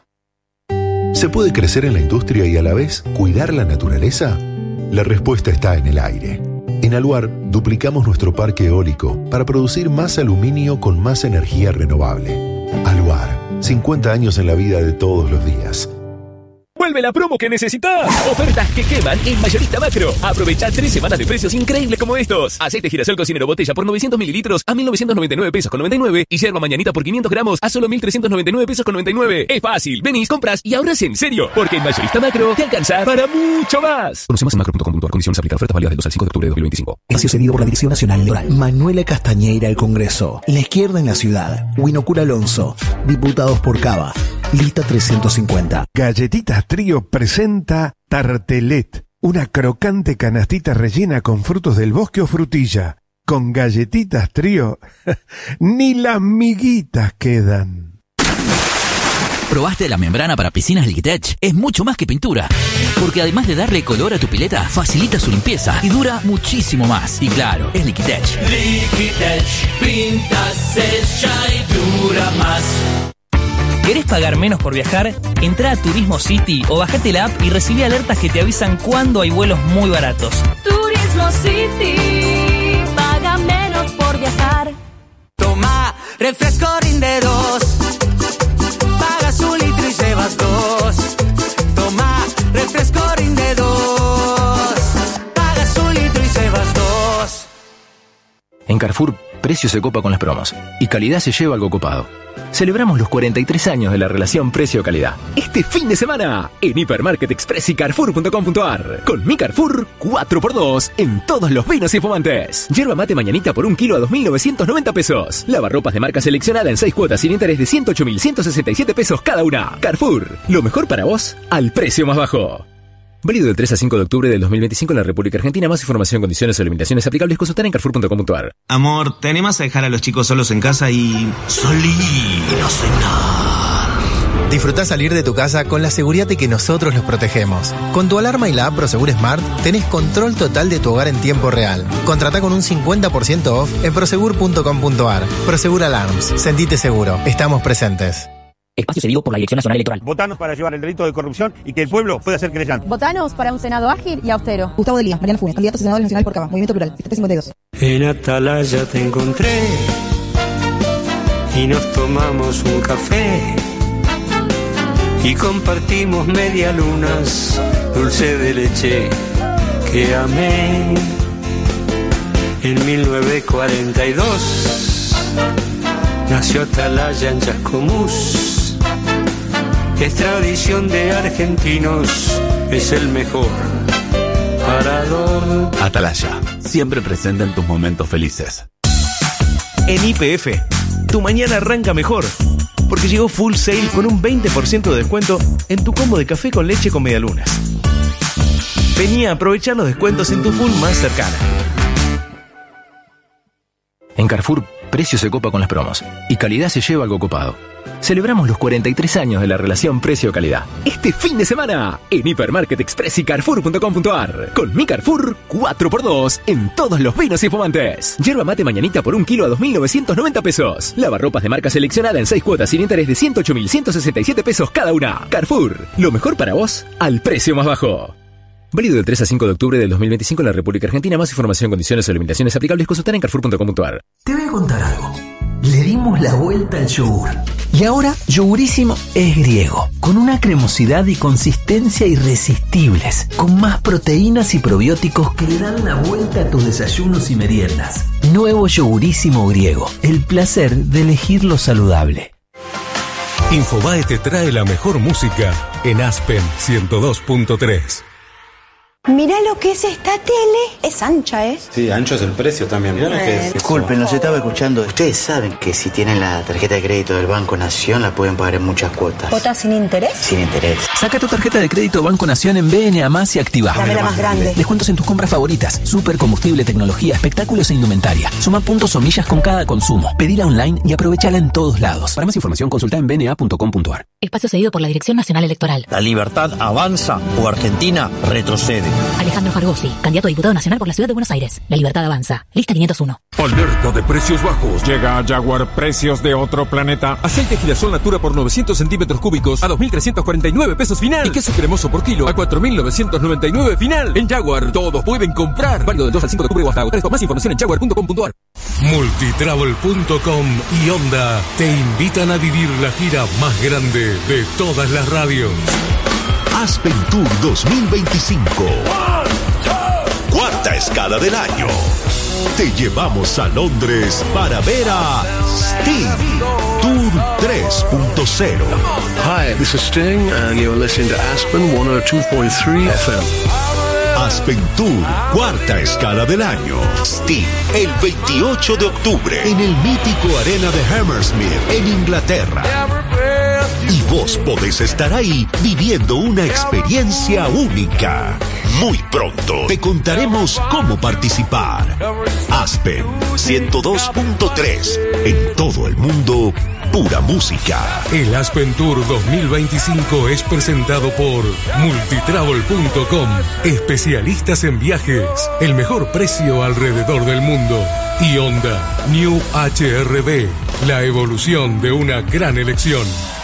¿Se puede crecer en la industria y a la vez cuidar la naturaleza? La respuesta está en el aire. En Aluar duplicamos nuestro parque eólico para producir más aluminio con más energía renovable. Aluar, cincuenta años en la vida de todos los días. ¡Vuelve la promo que necesitas! Ofertas que queman en Mayorista Macro. Aprovecha tres semanas de precios increíbles como estos. Aceite girasol cocinero botella por novecientos mililitros a mil novecientos noventa y nueve pesos con noventa y nueve y yerba mañanita por quinientos gramos a solo mil trescientos noventa y nueve pesos con noventa y nueve. Es fácil. Venís, compras y ahorras en serio. Porque en Mayorista Macro te alcanza para mucho más. Conoce más en macro punto com punto a r. Condiciones aplican. Ofertas válidas del dos al cinco de octubre de dos mil veinticinco. Espacio cedido por la Dirección Nacional Electoral. Manuela Castañeira al Congreso. La izquierda en la ciudad. Winocura Alonso. Diputados por Cava. Lista trescientos cincuenta. Galletitas Trío presenta Tartelet, una crocante canastita rellena con frutos del bosque o frutilla. Con Galletitas Trío, ni las miguitas quedan. ¿Probaste la membrana para piscinas Liquitech? Es mucho más que pintura, porque además de darle color a tu pileta, facilita su limpieza y dura muchísimo más. Y claro, es Liquitech. Liquitech, pinta, sella y dura más. ¿Querés pagar menos por viajar? Entrá a Turismo City o bajate la app y recibí alertas que te avisan cuando hay vuelos muy baratos. Turismo City, paga menos por viajar. Toma, refresco rinde dos. Pagas un litro y llevas dos. Toma, refresco rinde dos. Pagas un litro y llevas dos. En Carrefour, precio se copa con las promos y calidad se lleva algo copado. Celebramos los cuarenta y tres años de la relación precio-calidad. Este fin de semana, en Hipermarket Express y Carrefour punto com punto a r. Con mi Carrefour, cuatro por dos en todos los vinos y fumantes. Yerba mate mañanita por un kilo a dos mil novecientos noventa pesos. Lavarropas de marca seleccionada en seis cuotas sin interés de ciento ocho mil ciento sesenta y siete pesos cada una. Carrefour, lo mejor para vos al precio más bajo. Válido del tres a cinco de octubre del dos mil veinticinco en la República Argentina. Más información, condiciones o limitaciones aplicables consultar en Carrefour punto com punto a r. Amor, ¿te animas a dejar a los chicos solos en casa y salir a cenar? Disfrutá salir de tu casa con la seguridad de que nosotros los protegemos. Con tu alarma y la app Prosegur Smart tenés control total de tu hogar en tiempo real. Contratá con un cincuenta por ciento off en prosegur punto com punto a r. Prosegur Alarms. Sentite seguro. Estamos presentes. Espacio cedido por la Dirección Nacional Electoral. Votanos para llevar el delito de corrupción y que el pueblo pueda ser creyente. Votanos para un Senado ágil y austero. Gustavo Delía, Mariana Funes, candidato a senadores nacionales por Cava, Movimiento Plural, lista cincuenta y dos. En Atalaya te encontré y nos tomamos un café y compartimos media lunas, dulce de leche que amé. En mil novecientos cuarenta y dos nació Atalaya en Chascomús. Es tradición de argentinos, es el mejor parador. Atalaya, siempre presente en tus momentos felices. En Y P F, tu mañana arranca mejor, porque llegó Full Sale con un veinte por ciento de descuento en tu combo de café con leche con medialunas. Vení a aprovechar los descuentos en tu Full más cercana. En Carrefour, Precio se copa con las promos y calidad se lleva algo copado. Celebramos los cuarenta y tres años de la relación precio-calidad. Este fin de semana en Hipermarket Express y Carrefour punto com punto ar. Con mi Carrefour, cuatro por dos en todos los vinos y fumantes. Yerba mate mañanita por un kilo a dos mil novecientos noventa pesos. Lavarropas de marca seleccionada en seis cuotas sin interés de ciento ocho mil ciento sesenta y siete pesos cada una. Carrefour, lo mejor para vos al precio más bajo. Válido del tres a cinco de octubre del dos mil veinticinco en la República Argentina. Más información, condiciones o limitaciones aplicables consultar en Carrefour punto com punto ar. Te voy a contar algo. Le dimos la vuelta al yogur. Y ahora, Yogurísimo es griego, con una cremosidad y consistencia irresistibles, con más proteínas y probióticos que le dan la vuelta a tus desayunos y meriendas. Nuevo Yogurísimo griego, el placer de elegir lo saludable. Infobae te trae la mejor música en Aspen ciento dos punto tres. Mirá lo que es esta tele. Es ancha, ¿eh? Sí, ancho es el precio también. Mirá lo que es. Disculpen, los estaba escuchando. Ustedes saben que si tienen la tarjeta de crédito del Banco Nación la pueden pagar en muchas cuotas. ¿Cuotas sin interés? Sin interés. Saca tu tarjeta de crédito Banco Nación en B N A más y activa. Dame la más grande. Descuentos en tus compras favoritas. Super combustible, tecnología, espectáculos e indumentaria. Suma puntos o millas con cada consumo. Pedila online y aprovechala en todos lados. Para más información consulta en b n a punto com punto ar. Espacio cedido por la Dirección Nacional Electoral. La libertad avanza o Argentina retrocede. Alejandro Fargosi, candidato a diputado nacional por la Ciudad de Buenos Aires. La libertad avanza. Lista quinientos uno. Alerta de precios bajos. Llega a Jaguar precios de otro planeta. Aceite girasol Natura por novecientos centímetros cúbicos a dos mil trescientos cuarenta y nueve pesos final. Y queso cremoso por kilo a cuatro mil novecientos noventa y nueve final. En Jaguar todos pueden comprar. Válido del dos al cinco de octubre o hasta agotar. Más información en jaguar punto com punto ar. Multitravel punto com y Honda te invitan a vivir la gira más grande de todas las radios. Aspen Tour dos mil veinticinco. Cuarta escala del año. Te llevamos a Londres para ver a Sting. Tour tres punto cero. Hi, this is Sting and you're listening to Aspen ciento dos punto tres F M. Aspen Tour, cuarta escala del año. Sting, el veintiocho de octubre en el mítico Arena de Hammersmith en Inglaterra. Y vos podés estar ahí viviendo una experiencia única. Muy pronto te contaremos cómo participar. Aspen ciento dos punto tres. En todo el mundo, pura música. El Aspen Tour dos mil veinticinco es presentado por Multitravel punto com. Especialistas en viajes. El mejor precio alrededor del mundo. Y Honda New H R V. La evolución de una gran elección.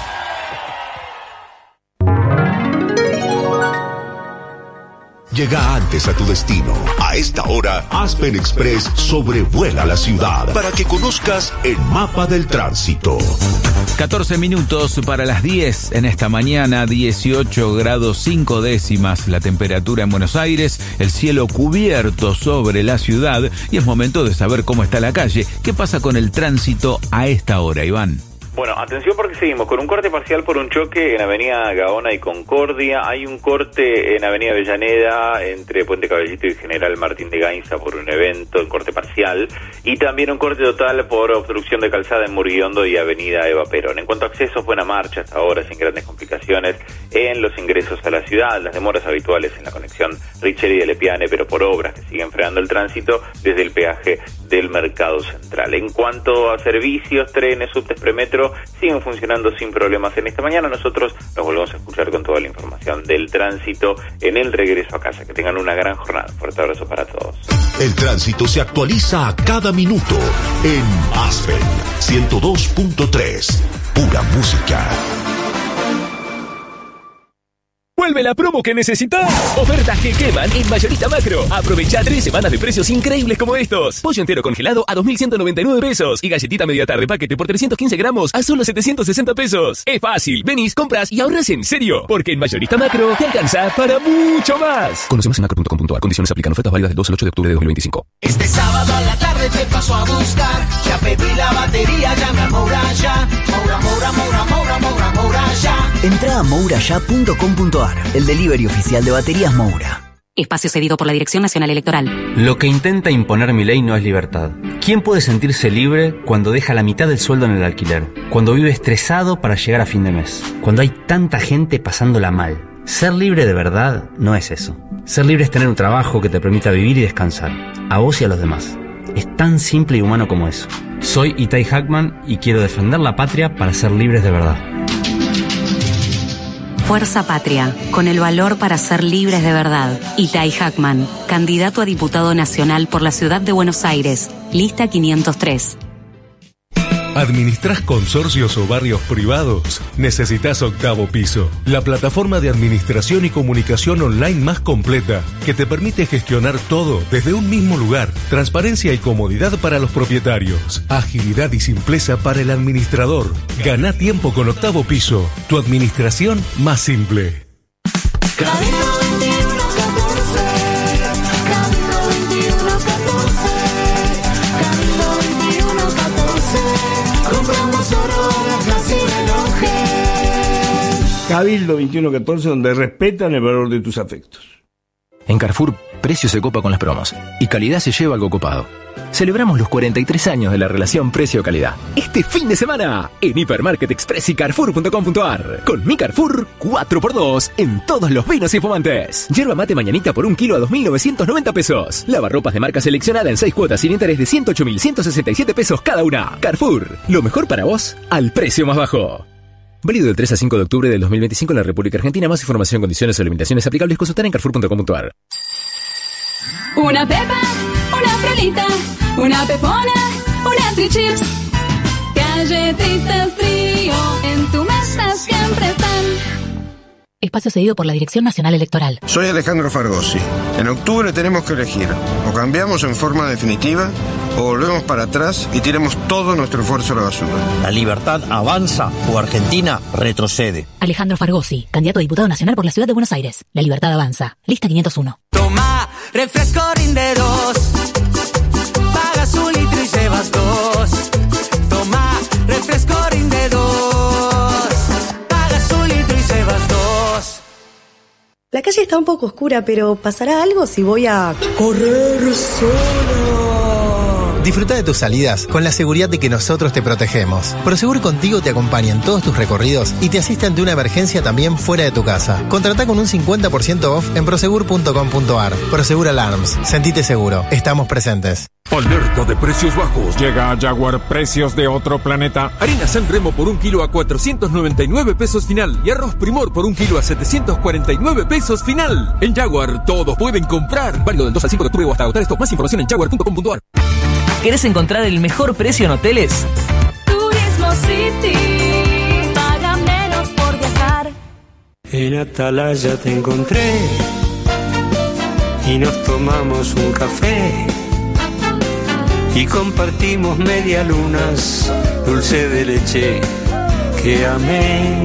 Llega antes a tu destino. A esta hora, Aspen Express sobrevuela la ciudad para que conozcas el mapa del tránsito. catorce minutos para las diez en esta mañana, dieciocho grados cinco décimas la temperatura en Buenos Aires, el cielo cubierto sobre la ciudad y es momento de saber cómo está la calle. ¿Qué pasa con el tránsito a esta hora, Iván? Bueno, atención porque seguimos con un corte parcial por un choque en Avenida Gaona y Concordia. Hay un corte en Avenida Avellaneda entre Puente Caballito y General Martín de Gainza por un evento en corte parcial. Y también un corte total por obstrucción de calzada en Murguiondo y Avenida Eva Perón. En cuanto a accesos, buena marcha hasta ahora sin grandes complicaciones en los ingresos a la ciudad. Las demoras habituales en la conexión Richeri de Lepiane, pero por obras que siguen frenando el tránsito desde el peaje del Mercado Central. En cuanto a servicios, trenes, subtes, premetro, siguen funcionando sin problemas en esta mañana. Nosotros nos volvemos a escuchar con toda la información del tránsito en el regreso a casa. Que tengan una gran jornada. Fuerte abrazo para todos. El tránsito se actualiza a cada minuto en Aspen ciento dos punto tres. Pura música. Vuelve la promo que necesitas. Ofertas que queman en Mayorista Macro. Aprovecha tres semanas de precios increíbles como estos. Pollo entero congelado a dos mil ciento noventa y nueve pesos. Y galletita media tarde paquete por trescientos quince gramos a solo setecientos sesenta pesos. Es fácil. Venís, compras y ahorras en serio. Porque en Mayorista Macro te alcanza para mucho más. Conoce más en macro punto com punto ar. Condiciones aplican. Ofertas válidas del dos al ocho de octubre de dos mil veinticinco. Este sábado a la tarde te paso a buscar. Ya pedí la batería, llama a Moura ya. Moura, Moura, Moura, Moura, Moura, Moura ya. Entra a moura ya punto com punto ar. El delivery oficial de baterías Moura. Espacio cedido por la Dirección Nacional Electoral. Lo que intenta imponer Milei no es libertad. ¿Quién puede sentirse libre cuando deja la mitad del sueldo en el alquiler? Cuando vive estresado para llegar a fin de mes. Cuando hay tanta gente pasándola mal. Ser libre de verdad no es eso. Ser libre es tener un trabajo que te permita vivir y descansar. A vos y a los demás. Es tan simple y humano como eso. Soy Itai Hackman y quiero defender la patria para ser libres de verdad. Fuerza Patria, con el valor para ser libres de verdad. Itai Hackman, candidato a diputado nacional por la ciudad de Buenos Aires, lista quinientos tres. ¿Administrás consorcios o barrios privados? Necesitas Octavo Piso, la plataforma de administración y comunicación online más completa que te permite gestionar todo desde un mismo lugar. Transparencia y comodidad para los propietarios. Agilidad y simpleza para el administrador. Gana tiempo con Octavo Piso, tu administración más simple. Cabildo veintiuno catorce, donde respetan el valor de tus afectos. En Carrefour, precio se copa con las promos y calidad se lleva algo copado. Celebramos los cuarenta y tres años de la relación precio-calidad. Este fin de semana, en Hipermarket Express y Carrefour punto com punto ar. Con mi Carrefour, cuatro por dos en todos los vinos y fumantes. Yerba mate mañanita por un kilo a dos mil novecientos noventa pesos. Lavarropas de marca seleccionada en seis cuotas sin interés de ciento ocho mil ciento sesenta y siete pesos cada una. Carrefour, lo mejor para vos, al precio más bajo. Válido del tres al cinco de octubre del dos mil veinticinco en la República Argentina. Más información, condiciones o limitaciones aplicables consultar en Carrefour punto com punto ar. Una pepa, una frolita, una pepona, una trichips. Galletitas Trío, en tu mesa siempre están. Espacio cedido por la Dirección Nacional Electoral. Soy Alejandro Fargosi. En octubre tenemos que elegir. O cambiamos en forma definitiva, o volvemos para atrás y tiremos todo nuestro esfuerzo a la basura. La libertad avanza o Argentina retrocede. Alejandro Fargosi, candidato a diputado nacional por la ciudad de Buenos Aires. La libertad avanza. Lista quinientos uno. Toma, refresco rinde dos. Pagas un litro y llevas dos. Toma, refresco rinde dos. Pagas un litro y llevas dos. La calle está un poco oscura, pero ¿pasará algo si voy a correr sola? Disfruta de tus salidas con la seguridad de que nosotros te protegemos. Prosegur Contigo te acompaña en todos tus recorridos y te asiste ante una emergencia también fuera de tu casa. Contratá con un cincuenta por ciento off en prosegur punto com punto ar. Prosegur Alarms. Sentite seguro. Estamos presentes. Alerta de precios bajos. Llega a Jaguar precios de otro planeta. Harina San Remo por un kilo a cuatrocientos noventa y nueve pesos final. Y arroz Primor por un kilo a setecientos cuarenta y nueve pesos final. En Jaguar todos pueden comprar. Válido del dos al cinco de octubre o hasta agotar esto. Más información en jaguar punto com punto ar. ¿Querés encontrar el mejor precio en hoteles? Turismo City. Paga menos por viajar. En Atalaya te encontré y nos tomamos un café. Y compartimos medialunas, dulce de leche que amé.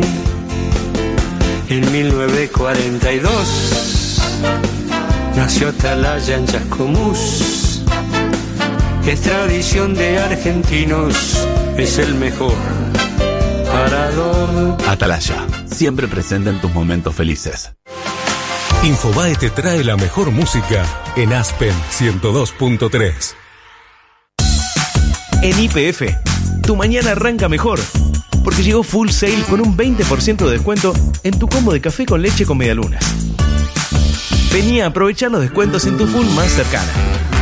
En mil novecientos cuarenta y dos nació Atalaya en Chascomús. Es tradición de argentinos, es el mejor parador. Atalaya, siempre presente en tus momentos felices. Infobae te trae la mejor música en Aspen ciento dos punto tres. En Y P F, tu mañana arranca mejor, porque llegó Full Sail con un veinte por ciento de descuento en tu combo de café con leche con medialunas. Vení a aprovechar los descuentos en tu Full más cercana.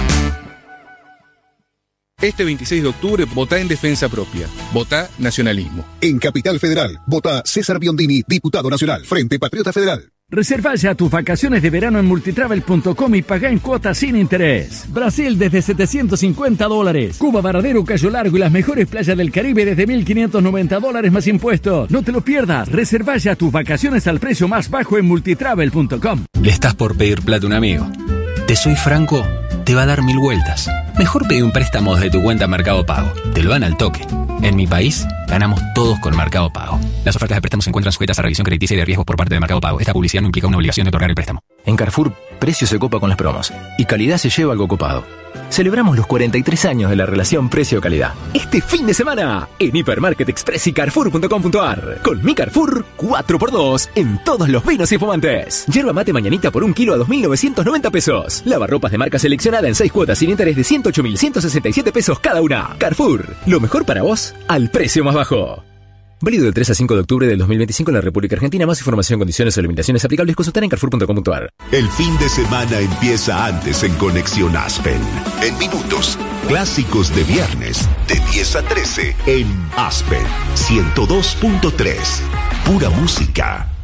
Este veintiséis de octubre, votá en defensa propia. Votá nacionalismo. En Capital Federal, votá César Biondini, diputado nacional, Frente Patriota Federal. Reserva ya tus vacaciones de verano en multitravel punto com y pagá en cuotas sin interés. Brasil desde setecientos cincuenta dólares. Cuba, Varadero, Cayo Largo y las mejores playas del Caribe desde mil quinientos noventa dólares más impuestos. No te lo pierdas. Reserva ya tus vacaciones al precio más bajo en multitravel punto com. Le estás por pedir plata a un amigo. Te soy franco, te va a dar mil vueltas. Mejor pedí un préstamo desde tu cuenta Mercado Pago. Te lo dan al toque. En mi país, ganamos todos con Mercado Pago. Las ofertas de préstamos se encuentran sujetas a revisión crediticia y de riesgos por parte de Mercado Pago. Esta publicidad no implica una obligación de otorgar el préstamo. En Carrefour, precio se copa con las promos y calidad se lleva algo copado. Celebramos los cuarenta y tres años de la relación precio-calidad. Este fin de semana, en Hipermarket Express y Carrefour punto com punto ar. Con mi Carrefour, cuatro por dos en todos los vinos y fumantes. Yerba mate mañanita por un kilo a dos mil novecientos noventa pesos. Lavarropas de marca seleccionada en seis cuotas sin interés de ciento ocho mil ciento sesenta y siete pesos cada una. Carrefour, lo mejor para vos, al precio más bajo. Válido del tres al cinco de octubre del dos mil veinticinco en la República Argentina. Más información, condiciones o limitaciones aplicables, consultar en carrefour punto com punto a r. El fin de semana empieza antes en Conexión Aspen. En minutos, clásicos de viernes, de diez a trece, en Aspen ciento dos punto tres. Pura música.